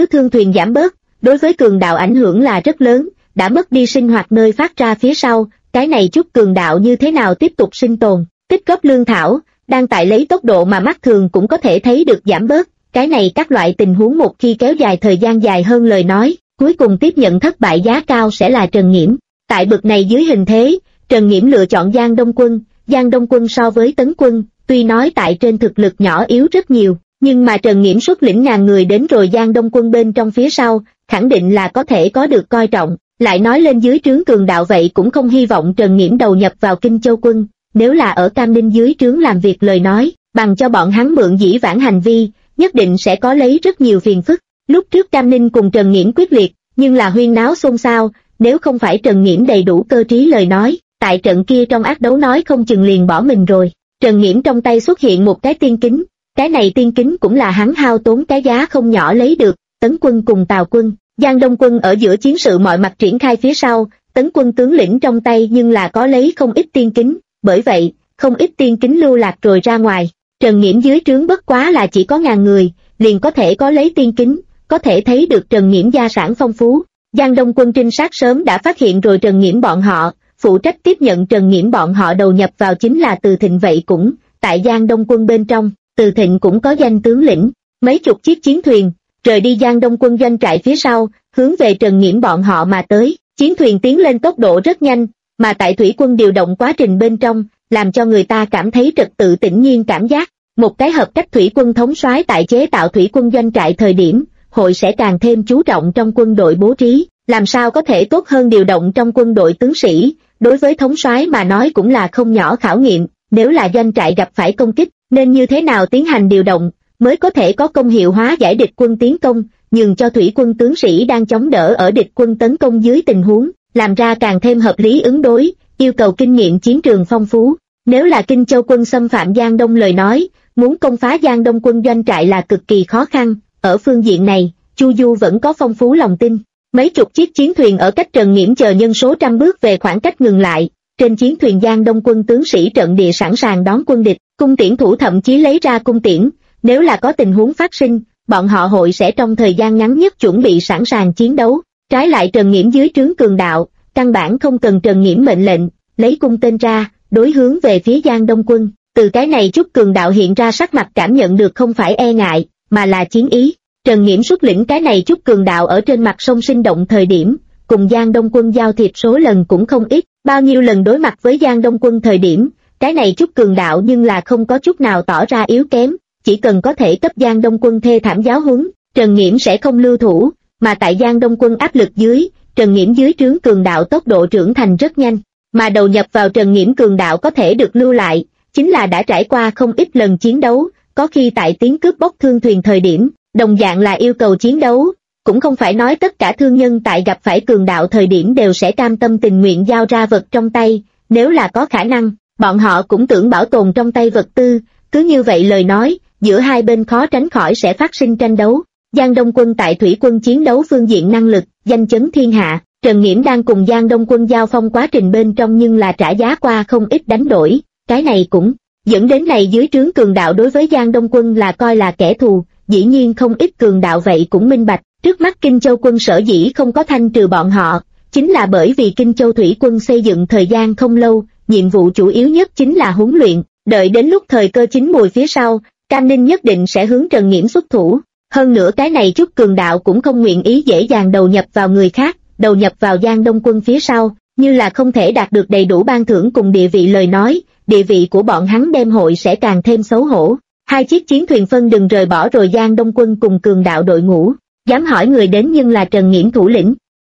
thương thuyền giảm bớt, đối với cường đạo ảnh hưởng là rất lớn, đã mất đi sinh hoạt nơi phát ra phía sau, cái này chút cường đạo như thế nào tiếp tục sinh tồn, tích góp lương thảo, đang tại lấy tốc độ mà mắt thường cũng có thể thấy được giảm bớt, cái này các loại tình huống một khi kéo dài thời gian dài hơn lời nói, cuối cùng tiếp nhận thất bại giá cao sẽ là Trần Nghiễm. Tại bực này dưới hình thế, Trần Nghiễm lựa chọn Giang Đông Quân. Giang Đông Quân so với Tấn Quân, tuy nói tại trên thực lực nhỏ yếu rất nhiều, nhưng mà Trần Nghiễm xuất lĩnh ngàn người đến rồi Giang Đông Quân bên trong phía sau, khẳng định là có thể có được coi trọng. Lại nói lên dưới trướng cường đạo vậy cũng không hy vọng Trần Nghiễm đầu nhập vào Kinh Châu Quân, nếu là ở Cam Ninh dưới trướng làm việc lời nói, bằng cho bọn hắn mượn dĩ vãng hành vi, nhất định sẽ có lấy rất nhiều phiền phức. Lúc trước Cam Ninh cùng Trần Nghiễm quyết liệt, nhưng là huyên náo xôn xao, nếu không phải Trần Nghiễm đầy đủ cơ trí lời nói, tại trận kia trong ác đấu nói không chừng liền bỏ mình rồi. Trần Nghiễm trong tay xuất hiện một cái tiên kính, cái này tiên kính cũng là hắn hao tốn cái giá không nhỏ lấy được. Tấn Quân cùng Tào Quân, Giang Đông Quân ở giữa chiến sự mọi mặt triển khai phía sau, Tấn Quân tướng lĩnh trong tay nhưng là có lấy không ít tiên kính, bởi vậy, không ít tiên kính lưu lạc rồi ra ngoài. Trần Nghiễm dưới trướng bất quá là chỉ có ngàn người, liền có thể có lấy tiên kính, có thể thấy được Trần Nghiễm gia sản phong phú. Giang Đông Quân trinh sát sớm đã phát hiện rồi Trần Nghiễm bọn họ, phụ trách tiếp nhận Trần Nghiễm bọn họ đầu nhập vào chính là Từ Thịnh vậy cũng, tại Giang Đông Quân bên trong, Từ Thịnh cũng có danh tướng lĩnh, mấy chục chiếc chiến thuyền, rời đi Giang Đông Quân doanh trại phía sau, hướng về Trần Nghiễm bọn họ mà tới, chiến thuyền tiến lên tốc độ rất nhanh, mà tại thủy quân điều động quá trình bên trong, làm cho người ta cảm thấy trật tự tĩnh nhiên cảm giác, một cái hợp cách thủy quân thống soái tại chế tạo thủy quân doanh trại thời điểm, hội sẽ càng thêm chú trọng trong quân đội bố trí, làm sao có thể tốt hơn điều động trong quân đội tướng sĩ, đối với thống soái mà nói cũng là không nhỏ khảo nghiệm, nếu là doanh trại gặp phải công kích, nên như thế nào tiến hành điều động, mới có thể có công hiệu hóa giải địch quân tiến công, nhường cho thủy quân tướng sĩ đang chống đỡ ở địch quân tấn công dưới tình huống, làm ra càng thêm hợp lý ứng đối, yêu cầu kinh nghiệm chiến trường phong phú. Nếu là Kinh Châu quân xâm phạm Giang Đông lời nói, muốn công phá Giang Đông quân doanh trại là cực kỳ khó khăn, ở phương diện này, Chu Du vẫn có phong phú lòng tin. Mấy chục chiếc chiến thuyền ở cách Trần Nghiễm chờ nhân số trăm bước về khoảng cách ngừng lại, trên chiến thuyền Giang Đông quân tướng sĩ trận địa sẵn sàng đón quân địch, cung tiễn thủ thậm chí lấy ra cung tiễn, nếu là có tình huống phát sinh, bọn họ hội sẽ trong thời gian ngắn nhất chuẩn bị sẵn sàng chiến đấu. Trái lại Trần Nghiễm dưới trướng cường đạo, căn bản không cần Trần Nghiễm mệnh lệnh, lấy cung tên ra, đối hướng về phía Giang Đông quân, từ cái này chút cường đạo hiện ra sắc mặt cảm nhận được không phải e ngại, mà là chiến ý. Trần Nghiễm xuất lĩnh cái này chút cường đạo ở trên mặt sông sinh động thời điểm, cùng Giang Đông quân giao thiệp số lần cũng không ít, bao nhiêu lần đối mặt với Giang Đông quân thời điểm, cái này chút cường đạo nhưng là không có chút nào tỏ ra yếu kém, chỉ cần có thể cấp Giang Đông quân thê thảm giáo huấn, Trần Nghiễm sẽ không lưu thủ, mà tại Giang Đông quân áp lực dưới, Trần Nghiễm dưới trướng cường đạo tốc độ trưởng thành rất nhanh, mà đầu nhập vào Trần Nghiễm cường đạo có thể được lưu lại, chính là đã trải qua không ít lần chiến đấu, có khi tại tiếng cướp bóc thương thuyền thời điểm, đồng dạng là yêu cầu chiến đấu, cũng không phải nói tất cả thương nhân tại gặp phải cường đạo thời điểm đều sẽ cam tâm tình nguyện giao ra vật trong tay, nếu là có khả năng, bọn họ cũng tưởng bảo tồn trong tay vật tư, cứ như vậy lời nói, giữa hai bên khó tránh khỏi sẽ phát sinh tranh đấu. Giang Đông quân tại thủy quân chiến đấu phương diện năng lực, danh chấn thiên hạ, Trần Nghiễm đang cùng Giang Đông quân giao phong quá trình bên trong nhưng là trả giá qua không ít đánh đổi, cái này cũng dẫn đến này dưới trướng cường đạo đối với Giang Đông quân là coi là kẻ thù, dĩ nhiên không ít cường đạo vậy cũng minh bạch, trước mắt Kinh Châu quân sở dĩ không có thanh trừ bọn họ, chính là bởi vì Kinh Châu thủy quân xây dựng thời gian không lâu, nhiệm vụ chủ yếu nhất chính là huấn luyện, đợi đến lúc thời cơ chín mùi phía sau, Cam Ninh nhất định sẽ hướng Trần Nghiễm xuất thủ. Hơn nữa cái này chút cường đạo cũng không nguyện ý dễ dàng đầu nhập vào người khác, đầu nhập vào Giang Đông quân phía sau, như là không thể đạt được đầy đủ ban thưởng cùng địa vị lời nói, địa vị của bọn hắn đem hội sẽ càng thêm xấu hổ. Hai chiếc chiến thuyền phân đừng rời bỏ rồi Giang Đông quân cùng cường đạo đội ngũ, dám hỏi người đến nhưng là Trần Nghiễm thủ lĩnh.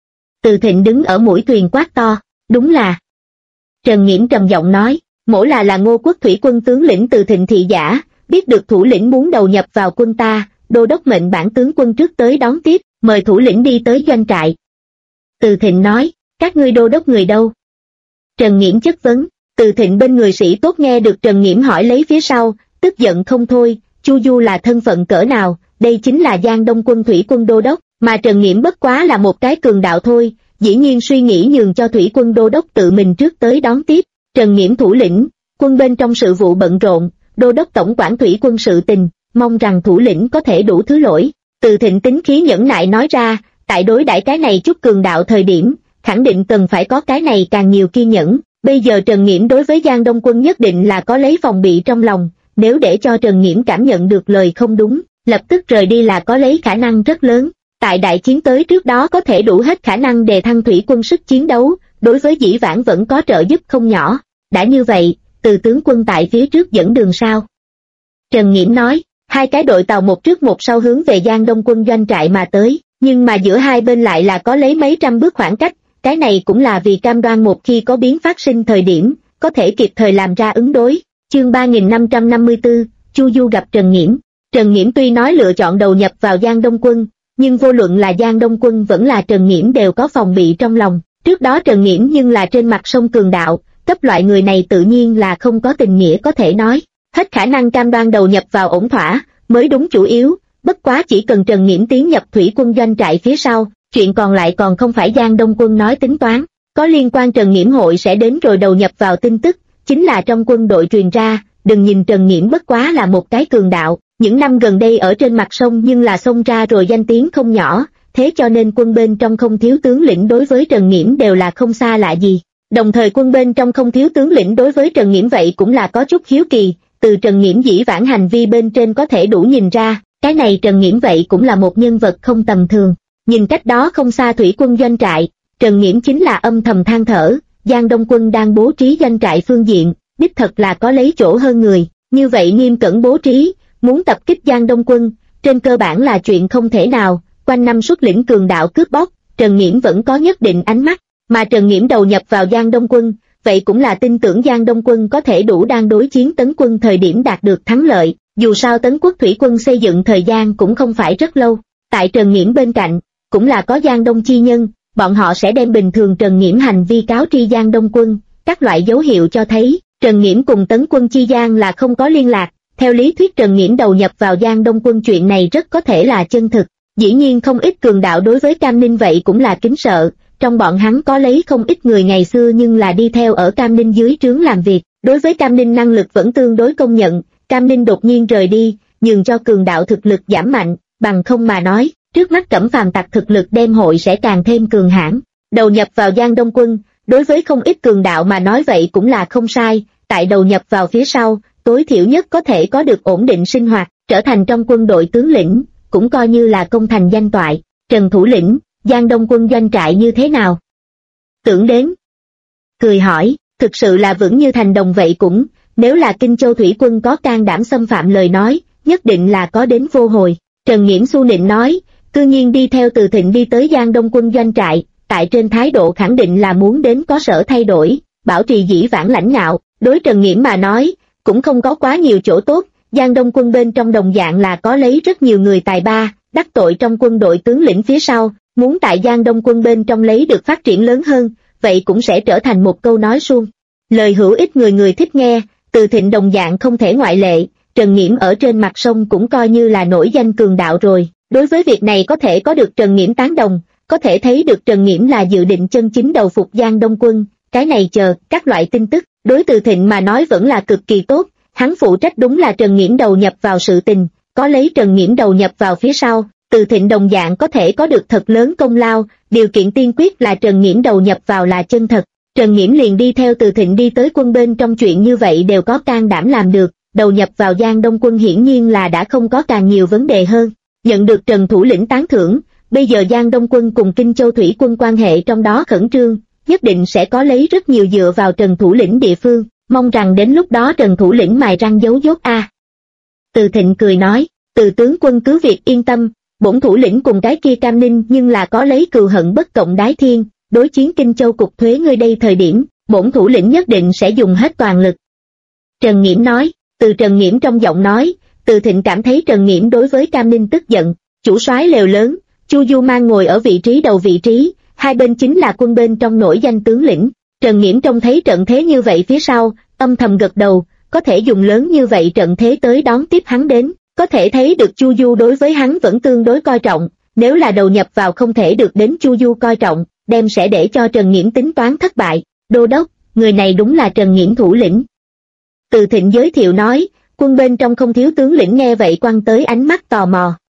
Từ Thịnh đứng ở mũi thuyền quát to, đúng là. Trần Nghiễm trầm giọng nói, mỗ là Ngô quốc thủy quân tướng lĩnh Từ Thịnh thị giả, biết được thủ lĩnh muốn đầu nhập vào quân ta, đô đốc mệnh bản tướng quân trước tới đón tiếp, mời thủ lĩnh đi tới doanh trại. Từ Thịnh nói, các ngươi đô đốc người đâu? Trần Nghiễm chất vấn, Từ Thịnh bên người sĩ tốt nghe được Trần Nghiễm hỏi lấy phía sau, tức giận không thôi, Chu Du là thân phận cỡ nào, đây chính là Giang Đông quân thủy quân đô đốc, mà Trần Nghiễm bất quá là một cái cường đạo thôi, dĩ nhiên suy nghĩ nhường cho thủy quân đô đốc tự mình trước tới đón tiếp. Trần Nghiễm thủ lĩnh, quân bên trong sự vụ bận rộn, đô đốc tổng quản thủy quân sự tình, mong rằng thủ lĩnh có thể đủ thứ lỗi. Từ Thịnh tính khí nhẫn nại nói ra, tại đối đãi cái này chút cường đạo thời điểm, khẳng định cần phải có cái này càng nhiều kiên nhẫn. Bây giờ Trần Nghiễm đối với Giang Đông Quân nhất định là có lấy phòng bị trong lòng, nếu để cho Trần Nghiễm cảm nhận được lời không đúng, lập tức rời đi là có lấy khả năng rất lớn. Tại đại chiến tới trước đó có thể đủ hết khả năng đề thăng thủy quân sức chiến đấu, đối với Dĩ Vãng vẫn có trợ giúp không nhỏ. Đã như vậy, Từ tướng quân tại phía trước dẫn đường sao? Trần Nghiễm nói, hai cái đội tàu một trước một sau hướng về Giang Đông Quân doanh trại mà tới, nhưng mà giữa hai bên lại là có lấy mấy trăm bước khoảng cách, cái này cũng là vì cam đoan một khi có biến phát sinh thời điểm, có thể kịp thời làm ra ứng đối. Chương 3554, Chu Du gặp Trần Nghiễm. Trần Nghiễm tuy nói lựa chọn đầu nhập vào Giang Đông Quân, nhưng vô luận là Giang Đông Quân vẫn là Trần Nghiễm đều có phòng bị trong lòng. Trước đó Trần Nghiễm nhưng là trên mặt sông cường đạo, cấp loại người này tự nhiên là không có tình nghĩa có thể nói. Hết khả năng cam đoan đầu nhập vào ổn thỏa, mới đúng chủ yếu, bất quá chỉ cần Trần Nghiễm tiến nhập thủy quân doanh trại phía sau, chuyện còn lại còn không phải Giang Đông Quân nói tính toán. Có liên quan Trần Nghiễm hội sẽ đến rồi đầu nhập vào tin tức, chính là trong quân đội truyền ra, đừng nhìn Trần Nghiễm bất quá là một cái cường đạo, những năm gần đây ở trên mặt sông nhưng là xông ra rồi danh tiếng không nhỏ, thế cho nên quân bên trong không thiếu tướng lĩnh đối với Trần Nghiễm đều là không xa lạ gì. Đồng thời quân bên trong không thiếu tướng lĩnh đối với Trần Nghiễm vậy cũng là có chút hiếu kỳ, từ Trần Nghiễm dĩ vãng hành vi bên trên có thể đủ nhìn ra, cái này Trần Nghiễm vậy cũng là một nhân vật không tầm thường. Nhìn cách đó không xa thủy quân doanh trại, Trần Nghiễm chính là âm thầm than thở, Giang Đông Quân đang bố trí doanh trại phương diện, đích thật là có lấy chỗ hơn người, như vậy nghiêm cẩn bố trí, muốn tập kích Giang Đông Quân, trên cơ bản là chuyện không thể nào, quanh năm xuất lĩnh cường đạo cướp bóc, Trần Nghiễm vẫn có nhất định ánh mắt, mà Trần Nghiễm đầu nhập vào Giang Đông Quân, vậy cũng là tin tưởng Giang Đông Quân có thể đủ đang đối chiến tấn quân thời điểm đạt được thắng lợi, dù sao tấn quốc thủy quân xây dựng thời gian cũng không phải rất lâu, tại Trần Nghiễm bên cạnh, cũng là có Giang Đông chi nhân, bọn họ sẽ đem bình thường Trần Nghiễm hành vi cáo tri Giang Đông Quân, các loại dấu hiệu cho thấy, Trần Nghiễm cùng tấn quân chi Giang là không có liên lạc, theo lý thuyết Trần Nghiễm đầu nhập vào Giang Đông Quân chuyện này rất có thể là chân thực, dĩ nhiên không ít cường đạo đối với Cam Ninh vậy cũng là kính sợ, trong bọn hắn có lấy không ít người ngày xưa nhưng là đi theo ở Cam Ninh dưới trướng làm việc, đối với Cam Ninh năng lực vẫn tương đối công nhận, Cam Ninh đột nhiên rời đi, nhường cho cường đạo thực lực giảm mạnh, bằng không mà nói, trước mắt Cẩm Phàm tặc thực lực đem hội sẽ càng thêm cường hãn. Đầu nhập vào Giang Đông Quân, đối với không ít cường đạo mà nói vậy cũng là không sai, tại đầu nhập vào phía sau, tối thiểu nhất có thể có được ổn định sinh hoạt, trở thành trong quân đội tướng lĩnh, cũng coi như là công thành danh toại. Trần thủ lĩnh, Giang Đông Quân doanh trại như thế nào? Tưởng đến. Cười hỏi, thực sự là vững như thành đồng vậy cũng, nếu là Kinh Châu thủy quân có can đảm xâm phạm lời nói, nhất định là có đến vô hồi. Trần Nghiễm xu nịnh nói, cư nhiên đi theo Từ Thịnh đi tới Giang Đông Quân doanh trại, tại trên thái độ khẳng định là muốn đến có sở thay đổi, bảo trì dĩ vãng lãnh ngạo, đối Trần Nghiễm mà nói, cũng không có quá nhiều chỗ tốt, Giang Đông Quân bên trong đồng dạng là có lấy rất nhiều người tài ba, đắc tội trong quân đội tướng lĩnh phía sau, muốn tại Giang Đông Quân bên trong lấy được phát triển lớn hơn, vậy cũng sẽ trở thành một câu nói suông. Lời hữu ích người người thích nghe, Từ Thịnh đồng dạng không thể ngoại lệ, Trần Nghiễm ở trên mặt sông cũng coi như là nổi danh cường đạo rồi, đối với việc này có thể có được Trần Nghiễm tán đồng, có thể thấy được Trần Nghiễm là dự định chân chính đầu phục Giang Đông Quân, cái này chờ, các loại tin tức, đối Từ Thịnh mà nói vẫn là cực kỳ tốt, hắn phụ trách đúng là Trần Nghiễm đầu nhập vào sự tình, có lấy Trần Nghiễm đầu nhập vào phía sau, Từ Thịnh đồng dạng có thể có được thật lớn công lao, điều kiện tiên quyết là Trần Nghiễm đầu nhập vào là chân thật. Trần Nghiễm liền đi theo Từ Thịnh đi tới quân bên trong chuyện như vậy đều có can đảm làm được, đầu nhập vào Giang Đông Quân hiển nhiên là đã không có càng nhiều vấn đề hơn. Nhận được Trần thủ lĩnh tán thưởng, bây giờ Giang Đông Quân cùng Kinh Châu thủy quân quan hệ trong đó khẩn trương, nhất định sẽ có lấy rất nhiều dựa vào Trần thủ lĩnh địa phương, mong rằng đến lúc đó Trần thủ lĩnh mài răng giấu dốt a. Từ Thịnh cười nói, Từ tướng quân cứ việc yên tâm, bổn thủ lĩnh cùng cái kia Cam Ninh nhưng là có lấy cừu hận bất cộng đái thiên, đối chiến Kinh Châu cục thuế ngươi đây thời điểm, bổn thủ lĩnh nhất định sẽ dùng hết toàn lực. Trần Nghiễm nói, từ Trần Nghiễm trong giọng nói, Từ Thịnh cảm thấy Trần Nghiễm đối với Cam Ninh tức giận, chủ soái lều lớn, Chu Du Mang ngồi ở vị trí đầu vị trí, hai bên chính là quân bên trong nổi danh tướng lĩnh. Trần Nghiễm trông thấy trận thế như vậy phía sau, âm thầm gật đầu, có thể dùng lớn như vậy trận thế tới đón tiếp hắn đến, có thể thấy được Chu Du đối với hắn vẫn tương đối coi trọng, nếu là đầu nhập vào không thể được đến Chu Du coi trọng, đem sẽ để cho Trần Nghiễm tính toán thất bại. Đô đốc, người này đúng là Trần Nghiễm thủ lĩnh. Từ Thịnh giới thiệu nói, quân bên trong không thiếu tướng lĩnh nghe vậy quăng tới ánh mắt tò mò.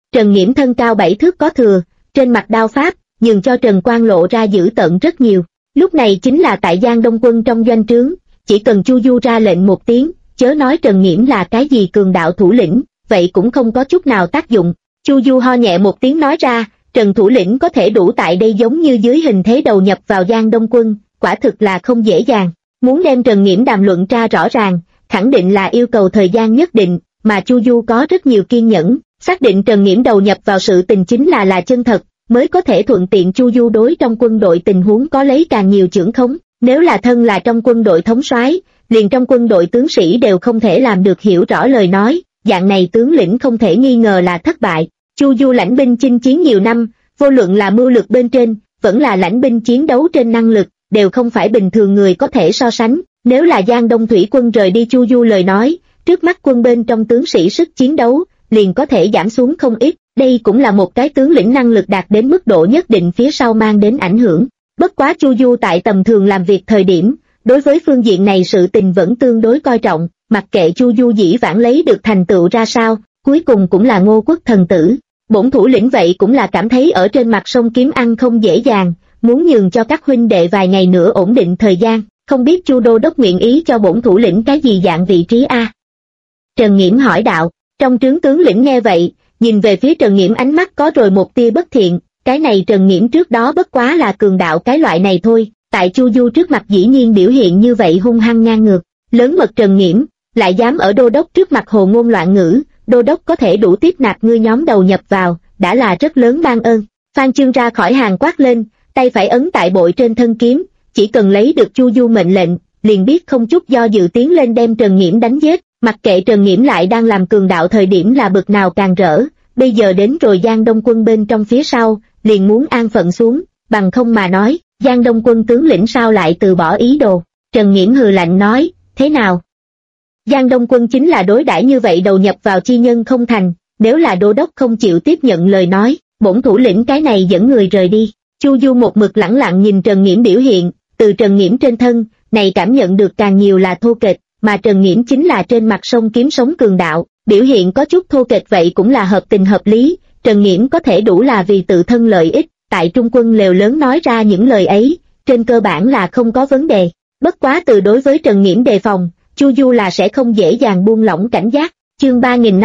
Trần Nghiễm thân cao 7 thước có thừa, trên mặt đao pháp, nhường cho Trần Quang lộ ra dữ tợn rất nhiều. Lúc này chính là tại Giang Đông quân trong doanh trướng, chỉ cần Chu Du ra lệnh một tiếng, chớ nói Trần Nghiễm là cái gì cường đạo thủ lĩnh, vậy cũng không có chút nào tác dụng. Chu Du ho nhẹ một tiếng nói ra, Trần thủ lĩnh có thể đủ tại đây giống như dưới hình thế đầu nhập vào Giang Đông quân, quả thực là không dễ dàng. Muốn đem Trần Nghiễm đàm luận ra rõ ràng, khẳng định là yêu cầu thời gian nhất định, mà Chu Du có rất nhiều kiên nhẫn, xác định Trần Nghiễm đầu nhập vào sự tình chính là chân thật, mới có thể thuận tiện Chu Du đối trong quân đội tình huống có lấy càng nhiều chưởng khống. Nếu là thân là trong quân đội thống soái, liền trong quân đội tướng sĩ đều không thể làm được hiểu rõ lời nói, dạng này tướng lĩnh không thể nghi ngờ là thất bại. Chu Du lãnh binh chinh chiến nhiều năm, vô luận là mưu lược bên trên, vẫn là lãnh binh chiến đấu trên năng lực, đều không phải bình thường người có thể so sánh. Nếu là Giang Đông thủy quân rời đi Chu Du lời nói, trước mắt quân bên trong tướng sĩ sức chiến đấu, liền có thể giảm xuống không ít, đây cũng là một cái tướng lĩnh năng lực đạt đến mức độ nhất định phía sau mang đến ảnh hưởng. Bất quá Chu Du tại tầm thường làm việc thời điểm, đối với phương diện này sự tình vẫn tương đối coi trọng, mặc kệ Chu Du dĩ vãng lấy được thành tựu ra sao, cuối cùng cũng là Ngô quốc thần tử. Bổn thủ lĩnh vậy cũng là cảm thấy ở trên mặt sông kiếm ăn không dễ dàng, muốn nhường cho các huynh đệ vài ngày nữa ổn định thời gian, không biết Chu đô đốc nguyện ý cho bổn thủ lĩnh cái gì dạng vị trí a? Trần Nghiễm hỏi đạo. Trong trướng tướng lĩnh nghe vậy, nhìn về phía Trần Nghiễm ánh mắt có rồi một tia bất thiện, cái này Trần Nghiễm trước đó bất quá là cường đạo cái loại này thôi, tại Chu Du trước mặt dĩ nhiên biểu hiện như vậy hung hăng ngang ngược, lớn mật Trần Nghiễm, lại dám ở đô đốc trước mặt hồ ngôn loạn ngữ, đô đốc có thể đủ tiếp nạp ngươi nhóm đầu nhập vào, đã là rất lớn ban ơn. Phan Chương ra khỏi hàng quát lên, tay phải ấn tại bội trên thân kiếm, chỉ cần lấy được Chu Du mệnh lệnh, liền biết không chút do dự tiến lên đem Trần Nghiễm đánh giết, mặc kệ Trần Nghiễm lại đang làm cường đạo thời điểm là bực nào càng rỡ, bây giờ đến rồi Giang Đông quân bên trong phía sau, liền muốn an phận xuống, bằng không mà nói, Giang Đông quân tướng lĩnh sao lại từ bỏ ý đồ. Trần Nghiễm hừ lạnh nói, thế nào? Giang Đông quân chính là đối đãi như vậy đầu nhập vào chi nhân không thành, nếu là đô đốc không chịu tiếp nhận lời nói, bổn thủ lĩnh cái này dẫn người rời đi. Chu Du một mực lẳng lặng nhìn Trần Nghiễm biểu hiện, từ Trần Nghiễm trên thân, này cảm nhận được càng nhiều là thô kệch, mà Trần Nghiễm chính là trên mặt sông kiếm sống cường đạo, biểu hiện có chút thô kệch vậy cũng là hợp tình hợp lý, Trần Nghiễm có thể đủ là vì tự thân lợi ích, tại trung quân lều lớn nói ra những lời ấy, trên cơ bản là không có vấn đề. Bất quá từ đối với Trần Nghiễm đề phòng, Chu Du là sẽ không dễ dàng buông lỏng cảnh giác. Chương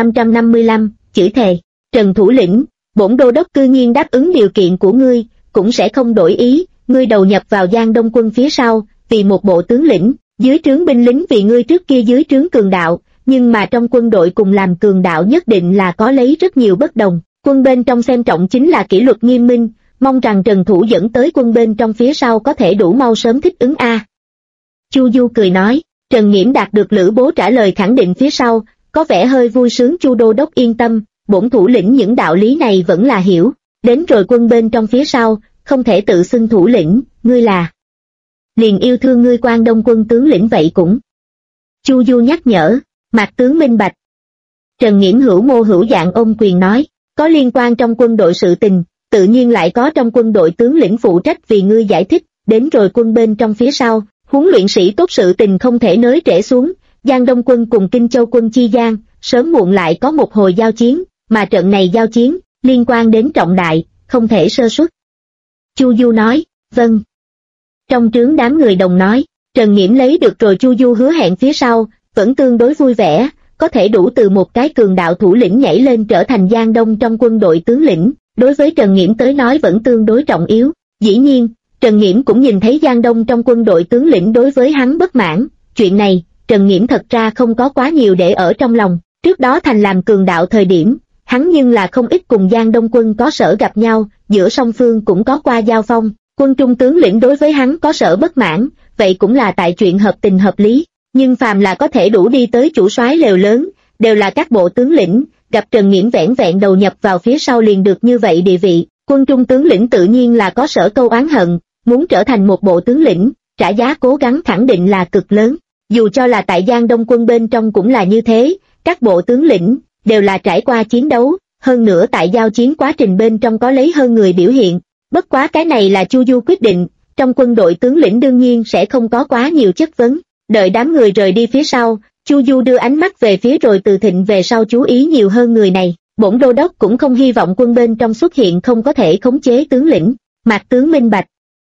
3555, chửi thề. Trần thủ lĩnh, bổn đô đốc cư nhiên đáp ứng điều kiện của ngươi, cũng sẽ không đổi ý, ngươi đầu nhập vào Giang Đông quân phía sau, vì một bộ tướng lĩnh, dưới trướng binh lính vì ngươi trước kia dưới trướng cường đạo, nhưng mà trong quân đội cùng làm cường đạo nhất định là có lấy rất nhiều bất đồng, quân bên trong xem trọng chính là kỷ luật nghiêm minh, mong rằng Trần thủ dẫn tới quân bên trong phía sau có thể đủ mau sớm thích ứng a. Chu Du cười nói. Trần Nghiễm đạt được Lữ Bố trả lời khẳng định phía sau, có vẻ hơi vui sướng. Chu đô đốc yên tâm, bổn thủ lĩnh những đạo lý này vẫn là hiểu, đến rồi quân bên trong phía sau, không thể tự xưng thủ lĩnh, ngươi là liền yêu thương ngươi Quan Đông quân tướng lĩnh vậy cũng. Chu Du nhắc nhở, Mạc tướng minh bạch. Trần Nghiễm hữu mô hữu dạng ôm quyền nói, có liên quan trong quân đội sự tình, tự nhiên lại có trong quân đội tướng lĩnh phụ trách vì ngươi giải thích, đến rồi quân bên trong phía sau, huấn luyện sĩ tốt sự tình không thể nới trễ xuống, Giang Đông quân cùng Kinh Châu quân chi gian, sớm muộn lại có một hồi giao chiến, mà trận này giao chiến, liên quan đến trọng đại, không thể sơ suất. Chu Du nói, vâng. Trong trướng đám người đồng nói, Trần Nghiễm lấy được rồi Chu Du hứa hẹn phía sau, vẫn tương đối vui vẻ, có thể đủ từ một cái cường đạo thủ lĩnh nhảy lên trở thành Giang Đông trong quân đội tướng lĩnh, đối với Trần Nghiễm tới nói vẫn tương đối trọng yếu. Dĩ nhiên, Trần Nghiễm cũng nhìn thấy Giang Đông trong quân đội tướng lĩnh đối với hắn bất mãn, chuyện này, Trần Nghiễm thật ra không có quá nhiều để ở trong lòng, trước đó thành làm cường đạo thời điểm, hắn nhưng là không ít cùng Giang Đông quân có sở gặp nhau, giữa song phương cũng có qua giao phong, quân trung tướng lĩnh đối với hắn có sở bất mãn, vậy cũng là tại chuyện hợp tình hợp lý, nhưng phàm là có thể đủ đi tới chủ soái lều lớn, đều là các bộ tướng lĩnh, gặp Trần Nghiễm vẻn vẹn đầu nhập vào phía sau liền được như vậy địa vị, quân trung tướng lĩnh tự nhiên là có sở câu oán hận, muốn trở thành một bộ tướng lĩnh, trả giá cố gắng khẳng định là cực lớn, dù cho là tại Giang Đông quân bên trong cũng là như thế, các bộ tướng lĩnh, đều là trải qua chiến đấu, hơn nữa tại giao chiến quá trình bên trong có lấy hơn người biểu hiện, bất quá cái này là Chu Du quyết định, trong quân đội tướng lĩnh đương nhiên sẽ không có quá nhiều chất vấn, đợi đám người rời đi phía sau, Chu Du đưa ánh mắt về phía rồi Từ Thịnh về sau chú ý nhiều hơn người này, Bổn đô đốc cũng không hy vọng quân bên trong xuất hiện không có thể khống chế tướng lĩnh. Mạc tướng minh bạch.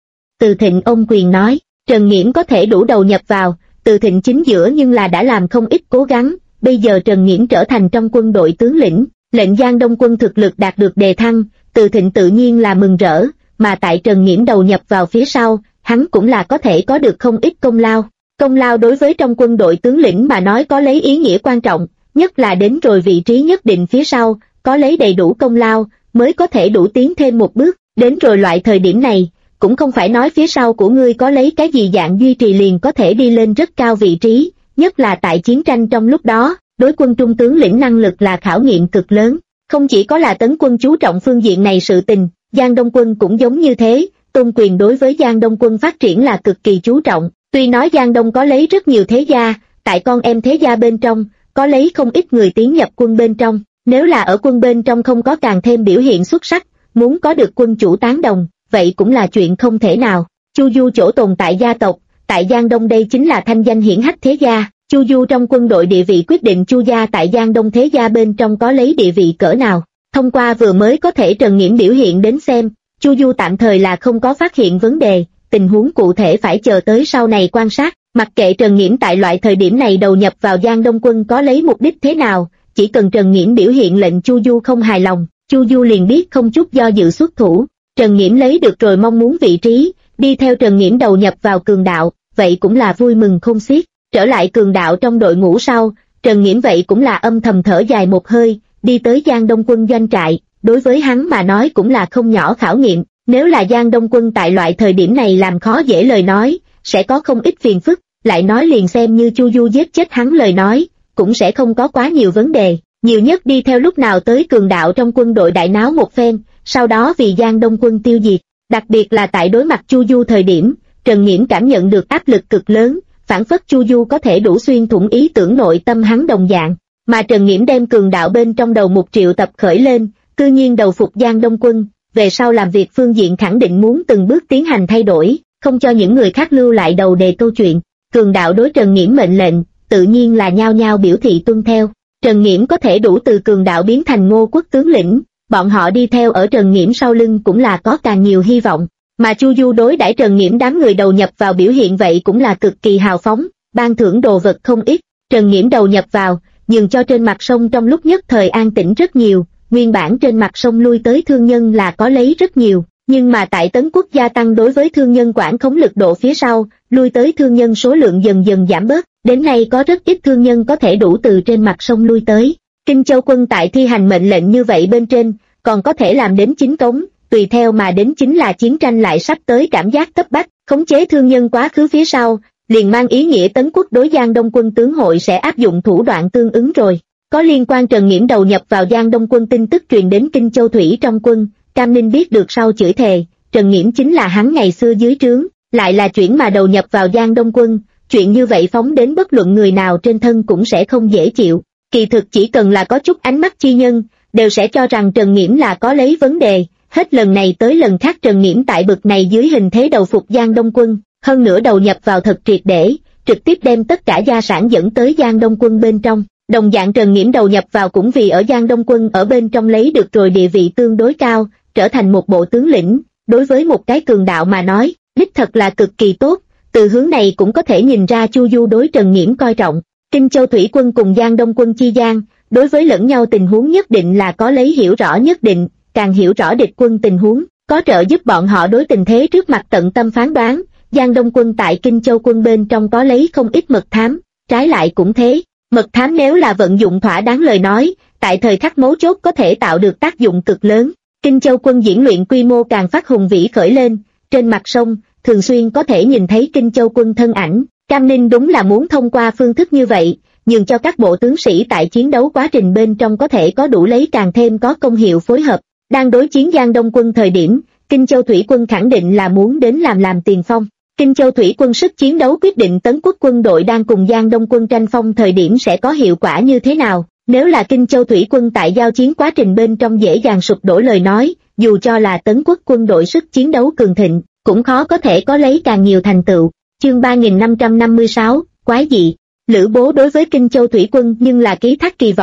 Từ Thịnh ôm quyền nói, Trần Nghiễm có thể đủ đầu nhập vào, Từ Thịnh chính giữa nhưng là đã làm không ít cố gắng, bây giờ Trần Nghiễm trở thành trong quân đội tướng lĩnh, lệnh Giang Đông quân thực lực đạt được đề thăng, Từ Thịnh tự nhiên là mừng rỡ, mà tại Trần Nghiễm đầu nhập vào phía sau, hắn cũng là có thể có được không ít công lao. Công lao đối với trong quân đội tướng lĩnh mà nói có lấy ý nghĩa quan trọng, nhất là đến rồi vị trí nhất định phía sau, có lấy đầy đủ công lao, mới có thể đủ tiến thêm một bước, đến rồi loại thời điểm này, cũng không phải nói phía sau của ngươi có lấy cái gì dạng duy trì liền có thể đi lên rất cao vị trí, nhất là tại chiến tranh trong lúc đó, đối quân trung tướng lĩnh năng lực là khảo nghiệm cực lớn, không chỉ có là Tấn quân chú trọng phương diện này sự tình, Giang Đông quân cũng giống như thế, Tôn Quyền đối với Giang Đông quân phát triển là cực kỳ chú trọng, tuy nói Giang Đông có lấy rất nhiều thế gia, tại con em thế gia bên trong, có lấy không ít người tiến nhập quân bên trong, nếu là ở quân bên trong không có càng thêm biểu hiện xuất sắc, muốn có được quân chủ tán đồng, vậy cũng là chuyện không thể nào. Chu Du chỗ tồn tại gia tộc, tại Giang Đông đây chính là thanh danh hiển hách thế gia, Chu Du trong quân đội địa vị quyết định Chu gia tại Giang Đông thế gia bên trong có lấy địa vị cỡ nào. Thông qua vừa mới có thể Trần Nghiễm biểu hiện đến xem, Chu Du tạm thời là không có phát hiện vấn đề, tình huống cụ thể phải chờ tới sau này quan sát, mặc kệ Trần Nghiễm tại loại thời điểm này đầu nhập vào Giang Đông quân có lấy mục đích thế nào, chỉ cần Trần Nghiễm biểu hiện lệnh Chu Du không hài lòng, Chu Du liền biết không chút do dự xuất thủ. Trần Nghiễm lấy được rồi mong muốn vị trí, đi theo Trần Nghiễm đầu nhập vào cường đạo, vậy cũng là vui mừng không xiết. Trở lại cường đạo trong đội ngũ sau, Trần Nghiễm vậy cũng là âm thầm thở dài một hơi, đi tới Giang Đông quân doanh trại, đối với hắn mà nói cũng là không nhỏ khảo nghiệm, nếu là Giang Đông quân tại loại thời điểm này làm khó dễ lời nói, sẽ có không ít phiền phức, lại nói liền xem như Chu Du giết chết hắn lời nói, cũng sẽ không có quá nhiều vấn đề, nhiều nhất đi theo lúc nào tới cường đạo trong quân đội đại náo một phen, sau đó vì Giang Đông quân tiêu diệt, đặc biệt là tại đối mặt Chu Du thời điểm, Trần Nghiễm cảm nhận được áp lực cực lớn, phản phất Chu Du có thể đủ xuyên thủng ý tưởng nội tâm hắn đồng dạng, mà Trần Nghiễm đem cường đạo bên trong đầu 1 triệu tập khởi lên, cư nhiên đầu phục Giang Đông quân, về sau làm việc phương diện khẳng định muốn từng bước tiến hành thay đổi, không cho những người khác lưu lại đầu đề câu chuyện. Cường đạo đối Trần Nghiễm mệnh lệnh, tự nhiên là nhao nhao biểu thị tuân theo. Trần Nghiễm có thể đủ từ cường đạo biến thành Ngô quốc tướng lĩnh, bọn họ đi theo ở Trần Nghiễm sau lưng cũng là có càng nhiều hy vọng. Mà Chu Du đối đãi Trần Nghiễm đám người đầu nhập vào biểu hiện vậy cũng là cực kỳ hào phóng, ban thưởng đồ vật không ít. Trần Nghiễm đầu nhập vào, nhường cho trên mặt sông trong lúc nhất thời an tĩnh rất nhiều, nguyên bản trên mặt sông lui tới thương nhân là có lấy rất nhiều, nhưng mà tại Tấn quốc gia tăng đối với thương nhân quản khống lực độ phía sau, lui tới thương nhân số lượng dần dần giảm bớt, đến nay có rất ít thương nhân có thể đủ từ trên mặt sông lui tới. Kinh Châu quân tại thi hành mệnh lệnh như vậy bên trên, còn có thể làm đến chính cống, tùy theo mà đến chính là chiến tranh lại sắp tới cảm giác cấp bách, khống chế thương nhân quá khứ phía sau, liền mang ý nghĩa Tấn quốc đối Giang Đông quân tướng hội sẽ áp dụng thủ đoạn tương ứng rồi. Có liên quan Trần Nghiễm đầu nhập vào Giang Đông quân tin tức truyền đến Kinh Châu Thủy trong quân, Cam Ninh biết được sau chửi thề, Trần Nghiễm chính là hắn ngày xưa dưới trướng, lại là chuyển mà đầu nhập vào Giang Đông quân, chuyện như vậy phóng đến bất luận người nào trên thân cũng sẽ không dễ chịu. Kỳ thực chỉ cần là có chút ánh mắt chi nhân, đều sẽ cho rằng Trần Nghiễm là có lấy vấn đề, hết lần này tới lần khác Trần Nghiễm tại bực này dưới hình thế đầu phục Giang Đông quân, hơn nữa đầu nhập vào thật triệt để, trực tiếp đem tất cả gia sản dẫn tới Giang Đông quân bên trong. Đồng dạng Trần Nghiễm đầu nhập vào cũng vì ở Giang Đông quân ở bên trong lấy được rồi địa vị tương đối cao, trở thành một bộ tướng lĩnh, đối với một cái cường đạo mà nói, đích thật là cực kỳ tốt, từ hướng này cũng có thể nhìn ra Chu Du đối Trần Nghiễm coi trọng. Kinh Châu Thủy quân cùng Giang Đông quân chi gian, đối với lẫn nhau tình huống nhất định là có lấy hiểu rõ nhất định, càng hiểu rõ địch quân tình huống, có trợ giúp bọn họ đối tình thế trước mặt tận tâm phán đoán. Giang Đông quân tại Kinh Châu quân bên trong có lấy không ít mật thám, trái lại cũng thế. Mật thám nếu là vận dụng thỏa đáng lời nói, tại thời khắc mấu chốt có thể tạo được tác dụng cực lớn. Kinh Châu quân diễn luyện quy mô càng phát hùng vĩ khởi lên, trên mặt sông, thường xuyên có thể nhìn thấy Kinh Châu quân thân ảnh. Cam Ninh đúng là muốn thông qua phương thức như vậy, nhường cho các bộ tướng sĩ tại chiến đấu quá trình bên trong có thể có đủ lấy càng thêm có công hiệu phối hợp. Đang đối chiến Giang Đông quân thời điểm, Kinh Châu Thủy quân khẳng định là muốn đến làm tiền phong. Kinh Châu Thủy quân sức chiến đấu quyết định Tấn quốc quân đội đang cùng Giang Đông quân tranh phong thời điểm sẽ có hiệu quả như thế nào. Nếu là Kinh Châu Thủy quân tại giao chiến quá trình bên trong dễ dàng sụp đổ lời nói, dù cho là Tấn quốc quân đội sức chiến đấu cường thịnh, cũng khó có thể có lấy càng nhiều thành tựu. Chương 3556, quái dị. Lữ Bố đối với Kinh Châu Thủy quân nhưng là ký thác kỳ vọng,